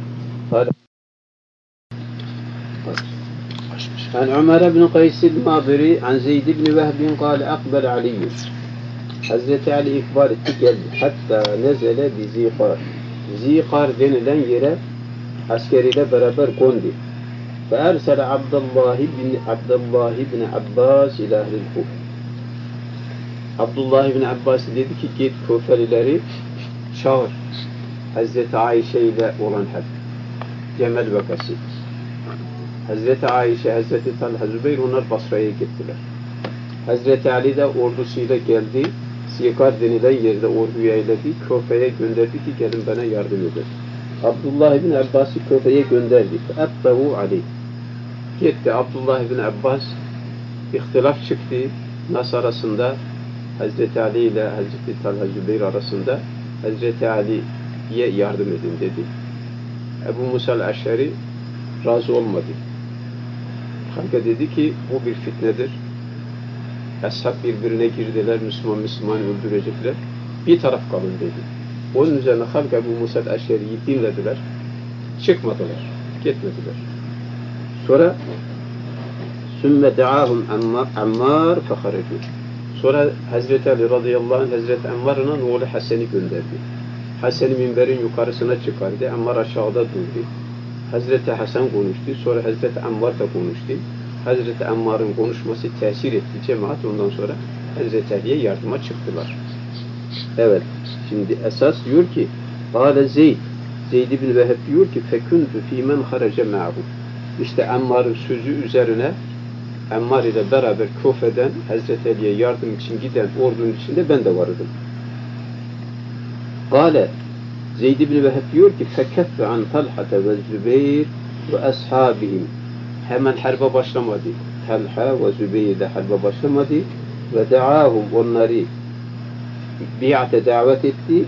عن عمر بن قيس الماضري عن زيد بن وهب قال أقبل علي Hazreti Ali ikbal etti geldi. Hatta nezele bi Zikar. Zikar denilen yere askeriyle beraber kondu. Ve ersele Abdullah bin Abbas ila ehlil Kuf. Abdullah bin Abbas dedi ki git Kufelileri çağır. Hazreti Ayşe ile olan harp. Cemel vakası. Hazreti Ayşe, Hazreti Talha, Zübeyir onlar Basra'ya gittiler. Hazreti Ali de ordusuyla geldi. Zikar denilen yerde orduyu eyledi. Kufe'ye gönderdi ki gelin bana yardım edin. Abdullah bin Abbas'ı Kufe'ye gönderdi. Fe'attahu Ali. Gitti Abdullah bin Abbas. İhtilaf çıktı. Nas arasında Hazreti Ali ile Hazreti Talha, Zübeyir arasında Hazreti Ali'ye yardım edin dedi. Ebu Musa el-Eş'ari razı olmadı. Halka dedi ki bu bir fitnedir. Ashab birbirine girdiler, Müslüman öldürecekler. Bir taraf kalın dedi. Onun üzerine halk Ebu Musa el-Eş'ari'yi dinlediler. Çıkmadılar, gitmediler. Sonra sümme de'ahum Ammar feharecu. Sonra Hazreti Ali radıyallahu anh Hazreti Ammar'ın oğlu Hasan'ı gönderdi. Hasan'ı minberin yukarısına çıkardı. Ammar aşağıda durdu. Hazreti Hasan konuştu. Sonra Hazreti Ammar da konuştu. Hazreti Ammar'ın konuşması tesir etti cemaat. Ondan sonra Hazreti Ali'ye yardıma çıktılar. Evet. Şimdi esas diyor ki Kâle Zeyd bin Veheb diyor ki fekuntu fîmen harace ma'hu. İşte Ammar'ın sözü üzerine Ammar ile beraber Kufe'den Hazreti Ali'ye yardım için giden ordunun içinde ben de vardım. Kâle Zeyd ibn Veheb diyor ki fekeffe an Talha'te ve Zübeyir ve ashabihim. Hemen harbe başlamadı. Talha ve Zübeyir de harbe başlamadı ve da'ahum onları bi'ate davet etti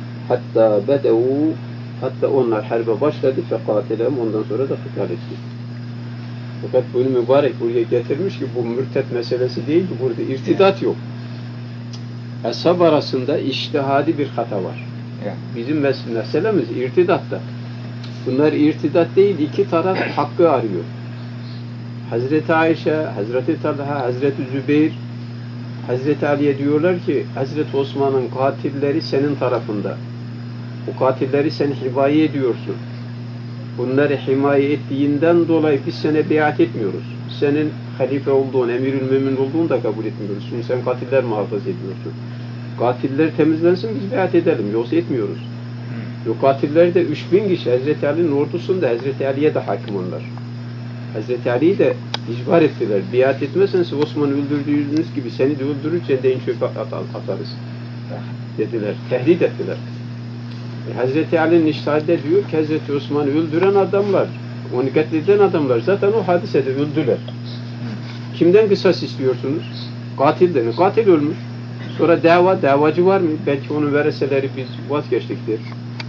hatta onlar harbe başladı fekatilem ondan sonra da kıtal etti. Fakat bunu mübarek buraya getirmiş ki bu mürtet meselesi değil ki burada irtidat yok. Ashab arasında içtihadi bir hata var. Bizim meselemiz irtidatta. Bunlar irtidat değil, iki taraf hakkı arıyor. Hazreti Ayşe, Hazreti Talha, Hazreti Zübeyir, Hazreti Ali'ye diyorlar ki Hazreti Osman'ın katilleri senin tarafında. Bu katilleri sen himaye ediyorsun. Bunları himaye ettiğinden dolayı biz sana biat etmiyoruz. Senin halife olduğun, emirül mümin olduğunu da kabul etmiyoruz. Çünkü sen katiller muhafaza ediyorsun. Katiller temizlensin biz biat edelim. Yoksa etmiyoruz. O katiller de 3000 kişi. Hazreti Ali'nin ordusunda Hazreti Ali'ye de hakim onlar. Hazreti Ali'yi de icbar ettiler. Biat etmezsen siz Osman'ı öldürdüğünüz gibi seni de öldürürken de çöpe atarız. Dediler. Tehdit ettiler. Hazreti Ali'nin iştihadında diyor ki Hazreti Osman'ı öldüren adamlar, onu katleden adamlar zaten o hadisede öldüler. Kimden kısas istiyorsunuz? Katilden. Katil ölmüş. Sonra davacı var mı? Belki onun vereseleri biz vazgeçtik der.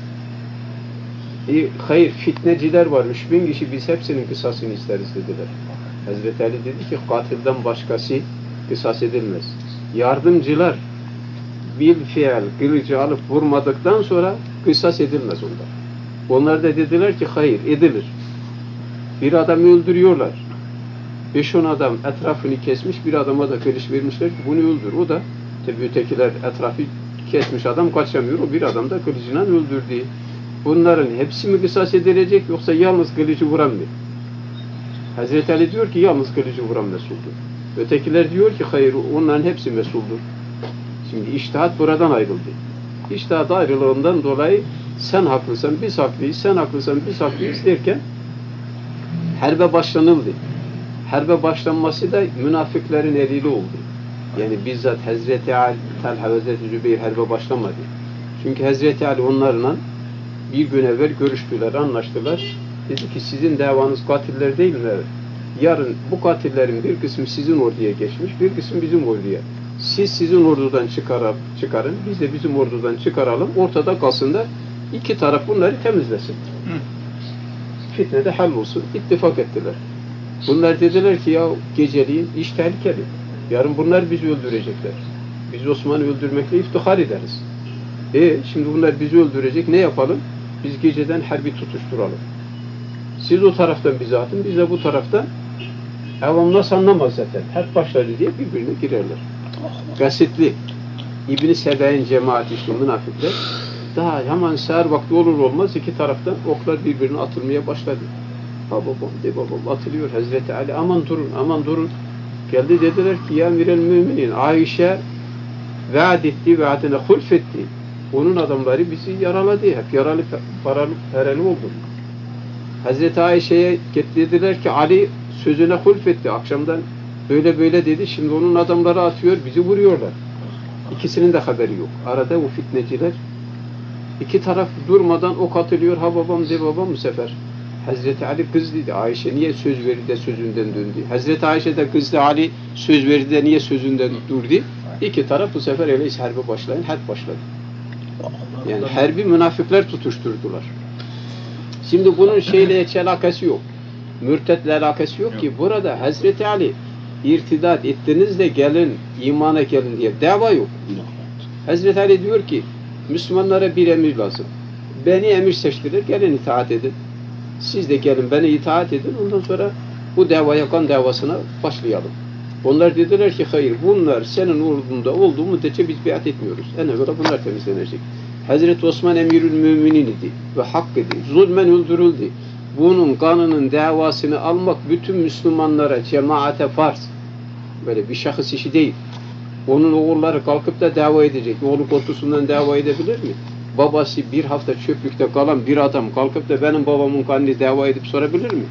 Hayır, fitneciler var. 3000 kişi biz hepsinin kısasını isteriz dediler. Hazreti Ali dedi ki katilden başkası kısas edilmez. Yardımcılar bil fiil kılıcı alıp vurmadıktan sonra kısas edilmez onlar. Onlar da dediler ki hayır edilir. Bir adamı öldürüyorlar. 5-10 adam etrafını kesmiş, bir adama da kılıç vermişler ki bunu öldür. O da tabi ötekiler etrafı kesmiş adam kaçamıyor. O bir adam da kılıcıyla öldürdü. Bunların hepsi mi kısas edilecek yoksa yalnız kılıcı vuran mı? Hazreti Ali diyor ki yalnız kılıcı vuran mesuldur. Ötekiler diyor ki hayır onların hepsi mesuldur. Şimdi içtihat buradan ayrıldı. İçtihat ayrılığından dolayı sen haklısın biz haklıyız, sen haklısın biz haklıyız derken harbe başlanıldı. Harbe başlanması da münafıkların eliyle oldu. Yani bizzat Hazreti Ali, Talha ve Hazreti Zübeyir harbe başlamadı. Çünkü Hazreti Ali onlarla bir gün evvel görüştüler, anlaştılar. Dedi ki sizin davanız katiller değil mi? Evet. Yarın bu katillerin bir kısmı sizin orduya geçmiş, bir kısmı bizim orduya. Siz sizin ordudan çıkarın, biz de bizim ordudan çıkaralım. Ortada kalsın da iki taraf bunları temizlesin. Fitne de hallolsun. İttifak ettiler. Bunlar dediler ki ya geceliğin iş tehlikeli. Yarın bunlar bizi öldürecekler. Biz Osman'ı öldürmekle iftihar ederiz. Şimdi bunlar bizi öldürecek. Ne yapalım? Biz geceden harbi tutuşturalım. Siz o taraftan bizi atın, biz de bu taraftan. Avam nasıl anlamaz zaten. Harp başladı diye birbirine girerler. Gasitli. İbn-i Sebe'nin cemaati işte münafıklar. Daha hemen seher vakti olur olmaz iki taraftan oklar birbirine atılmaya başladı. Ha babam de babam atılıyor. Hazreti Ali aman durun aman durun. Geldi dediler ki ya emirel müminin Ayşe vaad etti vaadine hulfetti. Onun adamları bizi yaraladı. Hep yaralı paralı oldu. Hazreti Ayşe'ye dediler ki Ali sözüne hulfetti. Akşamdan böyle böyle dedi. Şimdi onun adamları atıyor. Bizi vuruyorlar. İkisinin de haberi yok. Arada o fitneciler iki taraf durmadan ok atılıyor. Ha babam de babam bu sefer. Hazreti Ali kızdıydı. Ayşe niye söz verdi de sözünden döndü? Hazreti Ayşe de kızdı. Ali söz verdi de niye sözünden durdu? İki taraf bu sefer öyleyse harbe başlayın. Harp başladı. Yani harbi münafıklar tutuşturdular. Şimdi bunun şeyle hiç alakası yok. Mürtetle alakası yok ki. Burada Hazreti Ali irtidat ettiniz de gelin, imana gelin diye dava yok. Hazreti Ali diyor ki Müslümanlara bir emir lazım. Beni emir seçtiler, gelin itaat edin. Siz de gelin beni itaat edin. Ondan sonra bu davaya kan davasına başlayalım. Onlar dediler ki hayır bunlar senin ordunda olduğu müddetçe biz biat etmiyoruz. En evvela bunlar temizlenecek. Hazreti Osman emirül müminin idi ve hak idi. Zulmen öldürüldü. Bunun kanının davasını almak bütün Müslümanlara, cemaate farz. Böyle bir şahıs işi değil. Onun oğulları kalkıp da dava edecek. Oğlu korkusundan dava edebilir mi? Babası bir hafta çöplükte kalan bir adam kalkıp da benim babamın kanını dava edip sorabilir mi?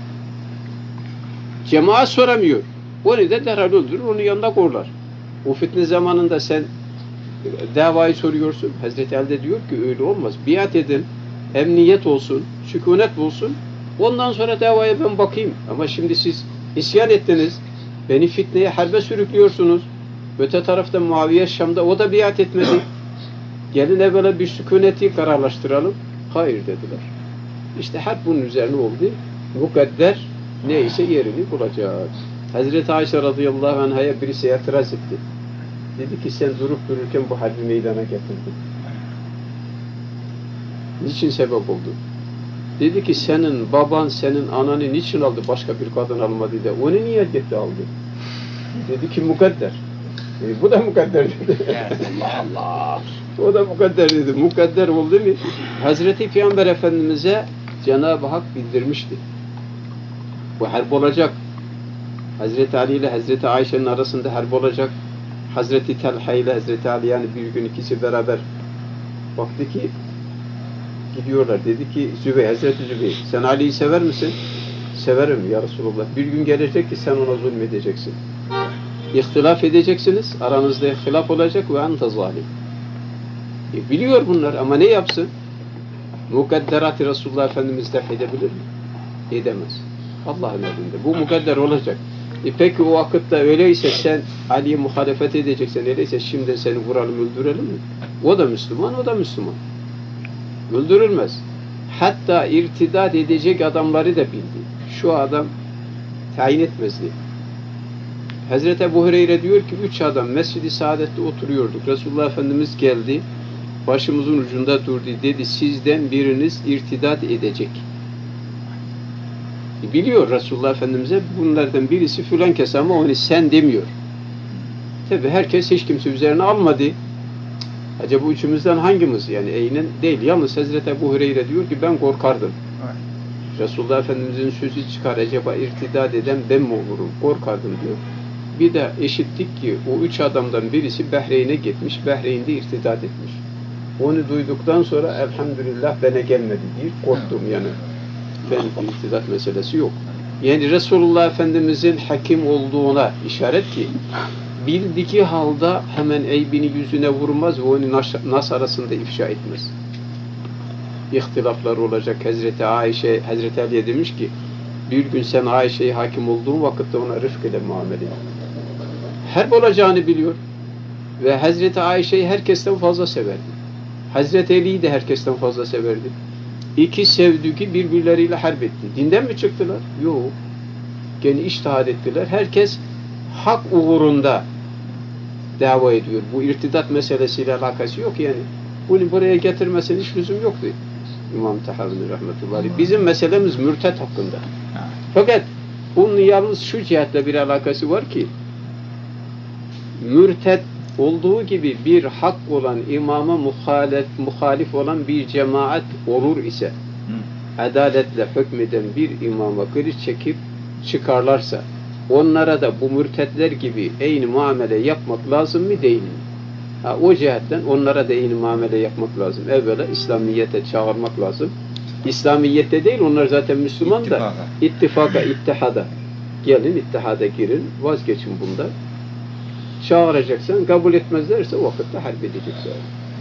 Cemaat soramıyor. Onu da derhal öldürür, onu yanında korlar. O fitne zamanında sen davayı soruyorsun. Hazreti Ali de diyor ki öyle olmaz. Biat edin. emniyet olsun, sükunet bulsun. Ondan sonra davaya ben bakayım. Ama şimdi siz isyan ettiniz. Beni fitneye, harbe sürüklüyorsunuz. Öte tarafta Muaviye Şam'da o da biat etmedi. Gelin evvela bir sükuneti kararlaştıralım. Hayır dediler. İşte harp bunun üzerine oldu. Mukadder neyse yerini bulacak. Hazreti Ayşe radıyallahu anh'a birisi itiraz etti. Dedi ki sen durup dururken bu harbi meydana getirdin. Niçin sebep oldu? Dedi ki senin baban, senin ananı niçin aldı başka bir kadın almadı da onu niye gitti aldı? Dedi ki mukadder. Bu da mukadder dedi. Allah Allah. O da mukadder dedi. Mukadder oldu mu? Hazreti Peygamber Efendimiz'e Cenab-ı Hak bildirmişti. Bu harp olacak. Hazreti Ali ile Hazreti Ayşe'nin arasında harp olacak. Hazreti Talha ile Hazreti Ali yani bir gün ikisi beraber baktı ki gidiyorlar. Dedi ki Zübeyir, Hazreti Zübeyir sen Ali'yi sever misin? Severim ya Resulullah. Bir gün gelecek ki sen ona zulmedeceksin. İhtilaf edeceksiniz. Aranızda ihtilaf olacak ve ente zalim. Biliyor bunlar ama ne yapsın? Mukadderat-ı Resulullah Efendimiz def edebilir mi? Edemez. Allah'ın elinde. Bu mukadder olacak. Peki o vakitte öyleyse sen Ali'ye muhalefet edeceksen öyleyse şimdi seni vuralım öldürelim mi? O da Müslüman, o da Müslüman. Öldürülmez. Hatta irtidat edecek adamları da bildi. Şu adam tayin etmezdi. Hazreti Ebu Hureyre diyor ki 3 adam Mescid-i Saadet'te oturuyorduk. Resulullah Efendimiz geldi. Başımızın ucunda durdu. Dedi sizden biriniz irtidat edecek. Biliyor Resulullah Efendimiz'e bunlardan birisi filan kes ama onu sen demiyor. Tabi herkes hiç kimse üzerine almadı. Acaba üçümüzden hangimiz? Yani eynen değil. Yalnız Hazreti Ebu Hureyre diyor ki ben korkardım. Resulullah Efendimiz'in sözü çıkar. Acaba irtidat eden ben mi olurum? Korkardım diyor. Bir de eşittik ki o 3 adamdan birisi Behreyn'e gitmiş. Behreyn'de irtidat etmiş. Onu duyduktan sonra elhamdülillah bana gelmedi diye korktum yani. Ben irtidat meselesi yok. Yani Resulullah Efendimiz'in hakim olduğuna işaret ki bildiği halde hemen eybini yüzüne vurmaz ve onu nas arasında ifşa etmez. İhtilaflar olacak. Hazreti Ayşe, Hazreti Ali'ye demiş ki bir gün sen Ayşe'ye hakim olduğun vakitte ona rıfk ile muamele et. Harp olacağını biliyor. Ve Hazreti Ayşe'yi herkesten fazla severdi. Hazreti Ali'yi de herkesten fazla severdi. İki sevdiği birbirleriyle harp etti. Dinden mi çıktılar? Yok. Gene içtihad ettiler. Herkes hak uğrunda dava ediyor. Bu irtidat meselesiyle alakası yok yani. Bunu buraya getirmesine hiç lüzum yoktu. İmam Tahavi rahmetullahi. Bizim meselemiz mürtet hakkında. Fakat bunun yalnız şu cihetle bir alakası var ki mürtet olduğu gibi bir hak olan imama muhalif olan bir cemaat olur ise adaletle hükmeden bir imama kriz çekip çıkarlarsa onlara da bu mürtetler gibi aynı muamele yapmak lazım mı değil mi? O cihetten onlara da aynı muamele yapmak lazım. Evvela İslamiyete çağırmak lazım. İslamiyette değil onlar zaten Müslüman da ittifaka, ittihada. Gelin ittihada girin, vazgeçin bundan. Çağıracaksan, kabul etmezlerse o vakitte harp edecekler.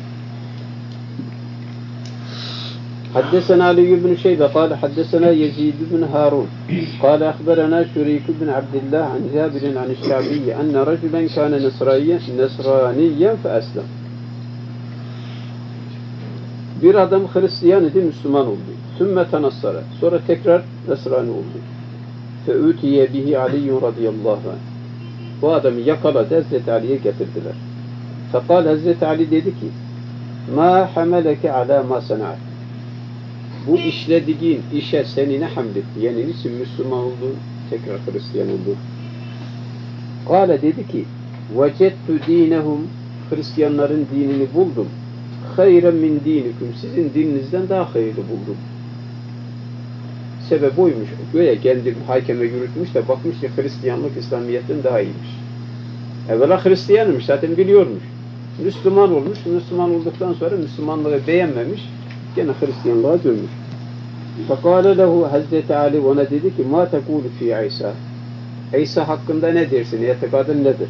حدثنا علي بن شيبة قال حدثنا يزيد بن هارون قال أخبرنا شريك بن عبد الله عن جابر عن الشعبي أن رجلا كان نصرانيا فأسلم. Bir adam Hristiyan idi, Müslüman oldu. Sümme tenassara. Sonra tekrar Nasrani oldu. Feutiye bihi Ali radıyallahu anh. Bu adamı yakaladı, Hazreti Ali'ye getirdiler. Fekal Hazreti Ali dedi ki ma hameleke ala ma sana'at. Bu işlediğin işe seni ne hamletti? Yani niçin Müslüman oldun, tekrar Hristiyan oldun? Kale dedi ki vecettu dinehum, Hristiyanların dinini buldum. Hayren min dinikum, sizin dininizden daha hayırlı buldum. Sebep oymuş. Böyle kendi hakeme yürütmüş de bakmış ki Hristiyanlık İslamiyet'ten daha iyiymiş. Evvela Hristiyanmış, zaten biliyormuş. Müslüman olmuş, Müslüman olduktan sonra Müslümanlığı beğenmemiş, gene Hristiyanlığa dönmüş. Fekale lehu Hazreti Ali ona dedi ki ma tekulu fi İsa. İsa hakkında ne dersin? İtikadın nedir?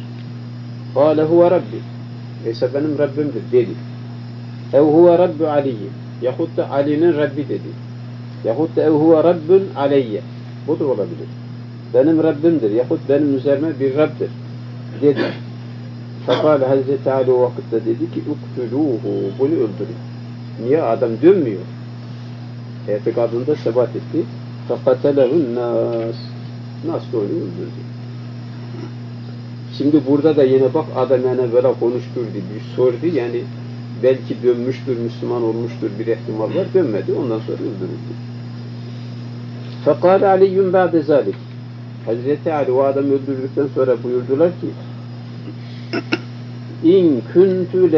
Kale huve Rabbi. İsa benim Rabbimdir dedi. Ev huve Rabbi Ali'yi. Yahut da Ali'nin Rabbi dedi. Yahut da huve Rabbun aleyye. Bu da olabilir. Benim Rabbimdir. Yahut benim üzerime bir Rabb'dir. Dedi. Fekâle Hazreti Ali o vakitte dedi ki uktuluhu. Bunu öldürün. Niye? Adam dönmüyor. İtikadında sebat etti. Fekatelehun nas. Nas da onu öldürdü. Şimdi burada da yine bak adam yani böyle konuşturdu, bir sordu yani belki dönmüştür, Müslüman olmuştur bir ihtimal var, dönmedi, ondan sonra öldürüldü. Fekâle Aliyyum ba'de zâlik. Hazreti Ali o adamı öldürdükten sonra buyurdular ki İn kuntu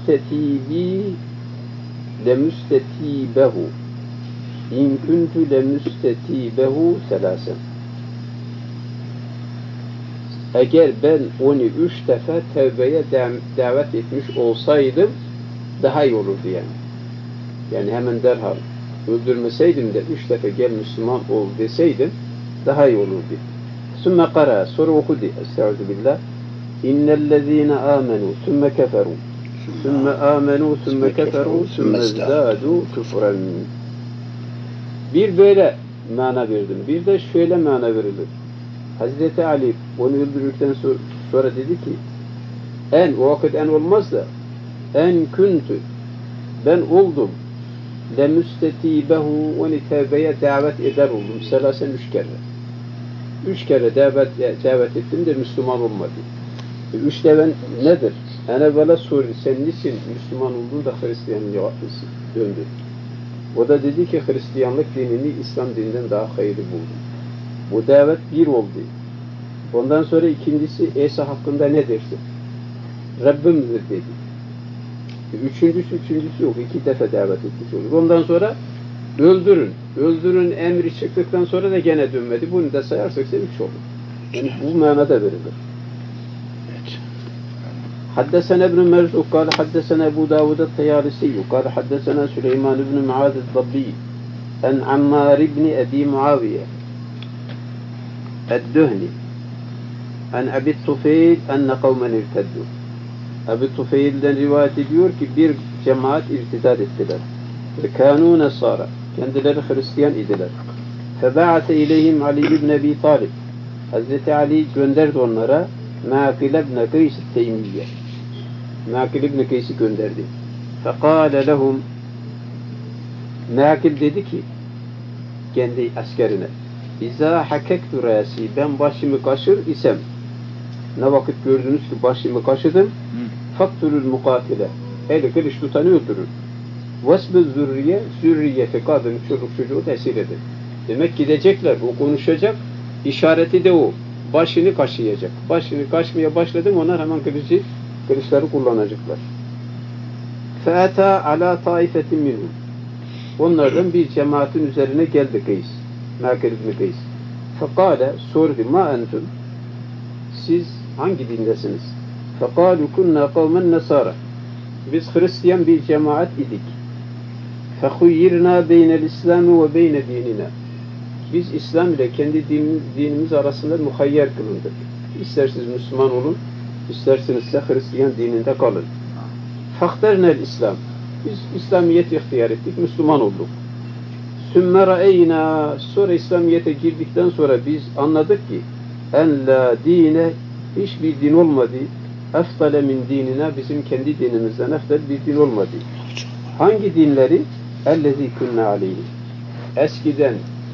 lemüstetibehu İn kuntu lemüstetibehu selâsen. Eğer ben onu 3 defa tevbeye davet etmiş olsaydım daha iyi olurdu yani. Yani hemen derhal öldürmeseydim de 3 defa gel Müslüman ol deseydim daha iyi olurdu. Sümme kara, sonra okudu. Estağfirullah. İnnellezîne âmenû sümme keferû sümme âmenû sümme keferû sümme zdâdû küfren. Bir böyle mana verdim. Bir de şöyle mana verilir. Hazreti Ali onu öldürdükten sonra dedi ki o vakit en olmaz da en küntü ben oldum lemüstetibehu onu tevbeye davet eder oldum. Selasen 3 kere. 3 kere davet ettim de Müslüman olmadı. 3 de ben nedir? Ana bana sordu. Sen niçin Müslüman oldun da Hristiyanlığa döndün? O da dedi ki Hristiyanlık dinini İslam dininden daha hayırlı buldum. Bu davet bir oldu. Ondan sonra ikincisi İsa hakkında ne dersin? Rabbimdir dedi. Üçüncüsü yok. 2 defa davet etmiş olur. Ondan sonra öldürün. Öldürün emri çıktıktan sonra da gene dönmedi. Bunu da sayarsak 3 olur. Yani bu manada verilir. حدثنا ابن مرزوق قال حدثنا أبو داود الطيالسي قال حدثنا سليمان بن معاذ الضبي عن عمار بن أبي معاوية الدهني عن أبي الطفيل أن قوما ارتدوا. Ebu Tufeil'den rivayet ediyor ki bir cemaat irtidad ettiler. Kânû nesâra. Kendileri Hristiyan idiler. Feba'ate ileyhim Ali ibn Abi Talib. Hazreti Ali gönderdi onlara Mâkil ibn Kays Teymiyye. Mâkil ibn Kays'i gönderdi. Fekâle lehum Mâkil dedi ki kendi askerine İzâ hakektu râsî ben başımı kaşır isem ne vakit gördünüz ki başımı kaşıdım faktürül mukatile eli kılıç tutanı öldürür. Vesbe zürriyeti kadın çocuk çocuğu tesir edin. Demek gidecekler o konuşacak işareti de o. Başını kaşıyacak. Başını kaşmaya başladım onlar hemen kılıçları kullanacaklar. Fe'ata ala taifetin minhum. Onlardan bir cemaatin üzerine geldi Kays. Mâkil ibn Kays. Fekâle sordu ma entum siz hangi dindesiniz? Fekâlu kunnâ kavmen nesâra. Biz Hristiyan bir cemaat idik. Fehuyyirnâ beynel İslâmi ve beyne dinina. Biz İslam ile kendi dinimiz arasında muhayyer kılındık. İsterseniz Müslüman olun, isterseniz de Hristiyan dininde kalın. Fahternel İslam. Biz İslamiyet ihtiyar ettik, Müslüman olduk. Sümme ra'eyna. Sonra İslamiyet'e girdikten sonra biz anladık ki en la dine hiçbir din olmadı. Eftale min dinina bizim kendi dinimizden eftel bir din olmadı. Hangi dinleri? Ellezî künne aleyhi. Eskiden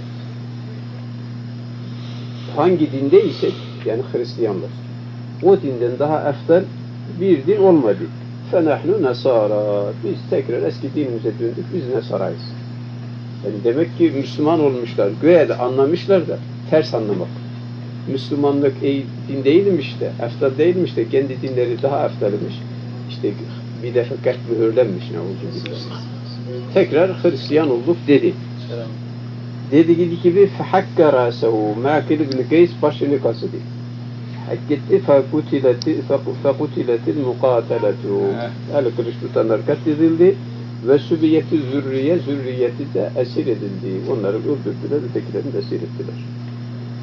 hangi dindeysek yani Hristiyanlar o dinden daha eftel bir din olmadı. Fenahnu nesara. Biz tekrar eski dinimize döndük. Biz nesarayız. Yani demek ki Müslüman olmuşlar. Göğe de anlamışlar da ters anlamak. Müslümanlık din değilmiş de, eftal değilmiş de kendi dinleri daha eftalmiş. İşte bir defa kalp mühürlenmiş ne oldu? Tekrar Hristiyan olduk dedi. Dediği gibi fehakka rasehu Mâkil ibn Kays başını kasıdı. Hakketti fekutiletil mukateletu. Yani kılıç tutanlar katledildi ve sübiyeti zürriyeti de esir edildi. Onları öldürdüler, ötekilerini de esir ettiler.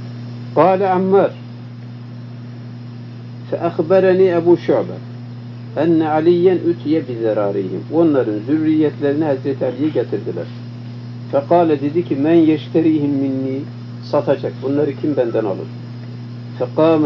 Kâle Ammar feahbereni Ebu Şu'be. enne Aliyen ütiye bizerarihim. Onların zürriyetlerini Hazreti Ali'ye getirdiler. Fekale dedi ki men yeşterihim minni, satacak. Bunları kim benden alır? Fekame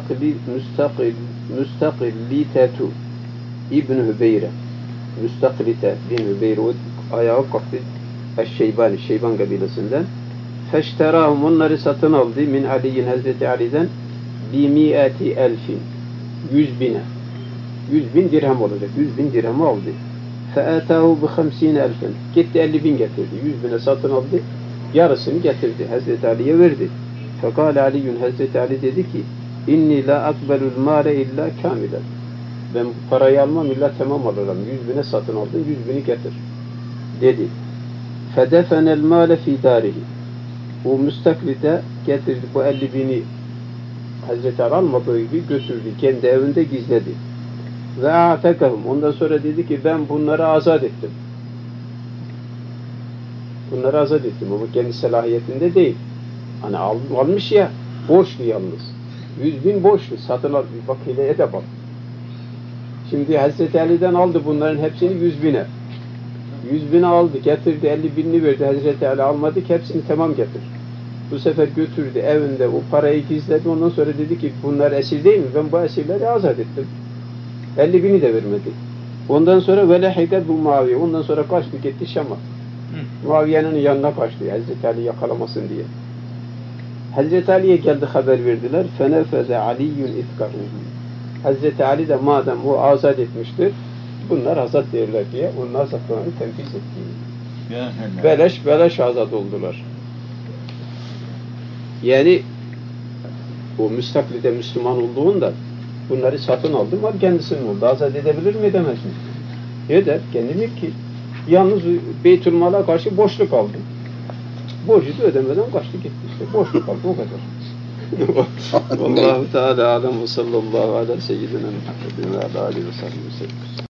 müstakillitetu İbn Hübeyre. Müstakilite bin Hübeyre, o ayağı kalktı. Eşşeybani, Şeyban kabilesinden. Feşterahum, onları satın aldı min Ali'nin, Hazreti Ali'den bimi'ati elfin, 100.000'e. 100.000 dirhem olacak. 100.000 dirhemi aldı. Fe'atahu bi 50.000 elfen. Gitti 50.000 getirdi. 100.000'e satın aldı. Yarısını getirdi. Hazreti Ali'ye verdi. Fekale Ali'yün, Hazreti Ali dedi ki inni la akbelul mâle illa kamilen. Ben bu parayı almam illa tamam alırım. 100.000'e satın aldın. 100.000'i getir. Dedi. Fedefenel mâle fî dârihi. O müstaklide getirdi. Bu 50.000'i Hazreti Ali almadığı gibi götürdü. Kendi evinde gizledi. Ve a'tekahum. Ondan sonra dedi ki ben bunları azat ettim. Bunları azat ettim ama kendi selahiyetinde değil. Hani almış ya, borçlu yalnız. 100.000 borçlu. Satın al. Bak hileye de bak. Şimdi Hazreti Ali'den aldı bunların hepsini 100.000'e. 100.000'e aldı, getirdi, 50.000'ini verdi. Hazreti Ali almadı ki hepsini tamam getir. Bu sefer götürdü evinde, o parayı gizledi. Ondan sonra dedi ki bunlar esir değil mi? Ben bu esirleri azat ettim. 50.000'i de vermedi. Ondan sonra velehike bu Muaviye. Ondan sonra kaçtı gitti Şam'a. Muaviye'nin yanına kaçtı Hazreti Ali yakalamasın diye. Hazreti Ali'ye geldi, haber verdiler. Fenefeze aliyyun ifkaruhu. Hazreti Ali de madem o azat etmiştir, bunlar azat derler diye onun azatlarını tenfiz etti. Beleş azat oldular. Yani o müstaklide Müslüman olduğunda bunları satın aldı, mal kendisinin oldu. Azat edebilir mi, edemez mi? Eder, kendi mülki. Yalnız Beytülmal'a karşı borçlu kaldı. Borcu da ödemeden kaçtı gitti işte. Borçlu kaldı, o kadar. Vallahu Teala alem ve sallallahu ala seyyidina Muhammedin ve ala alihi ve sahbihi ve sellem.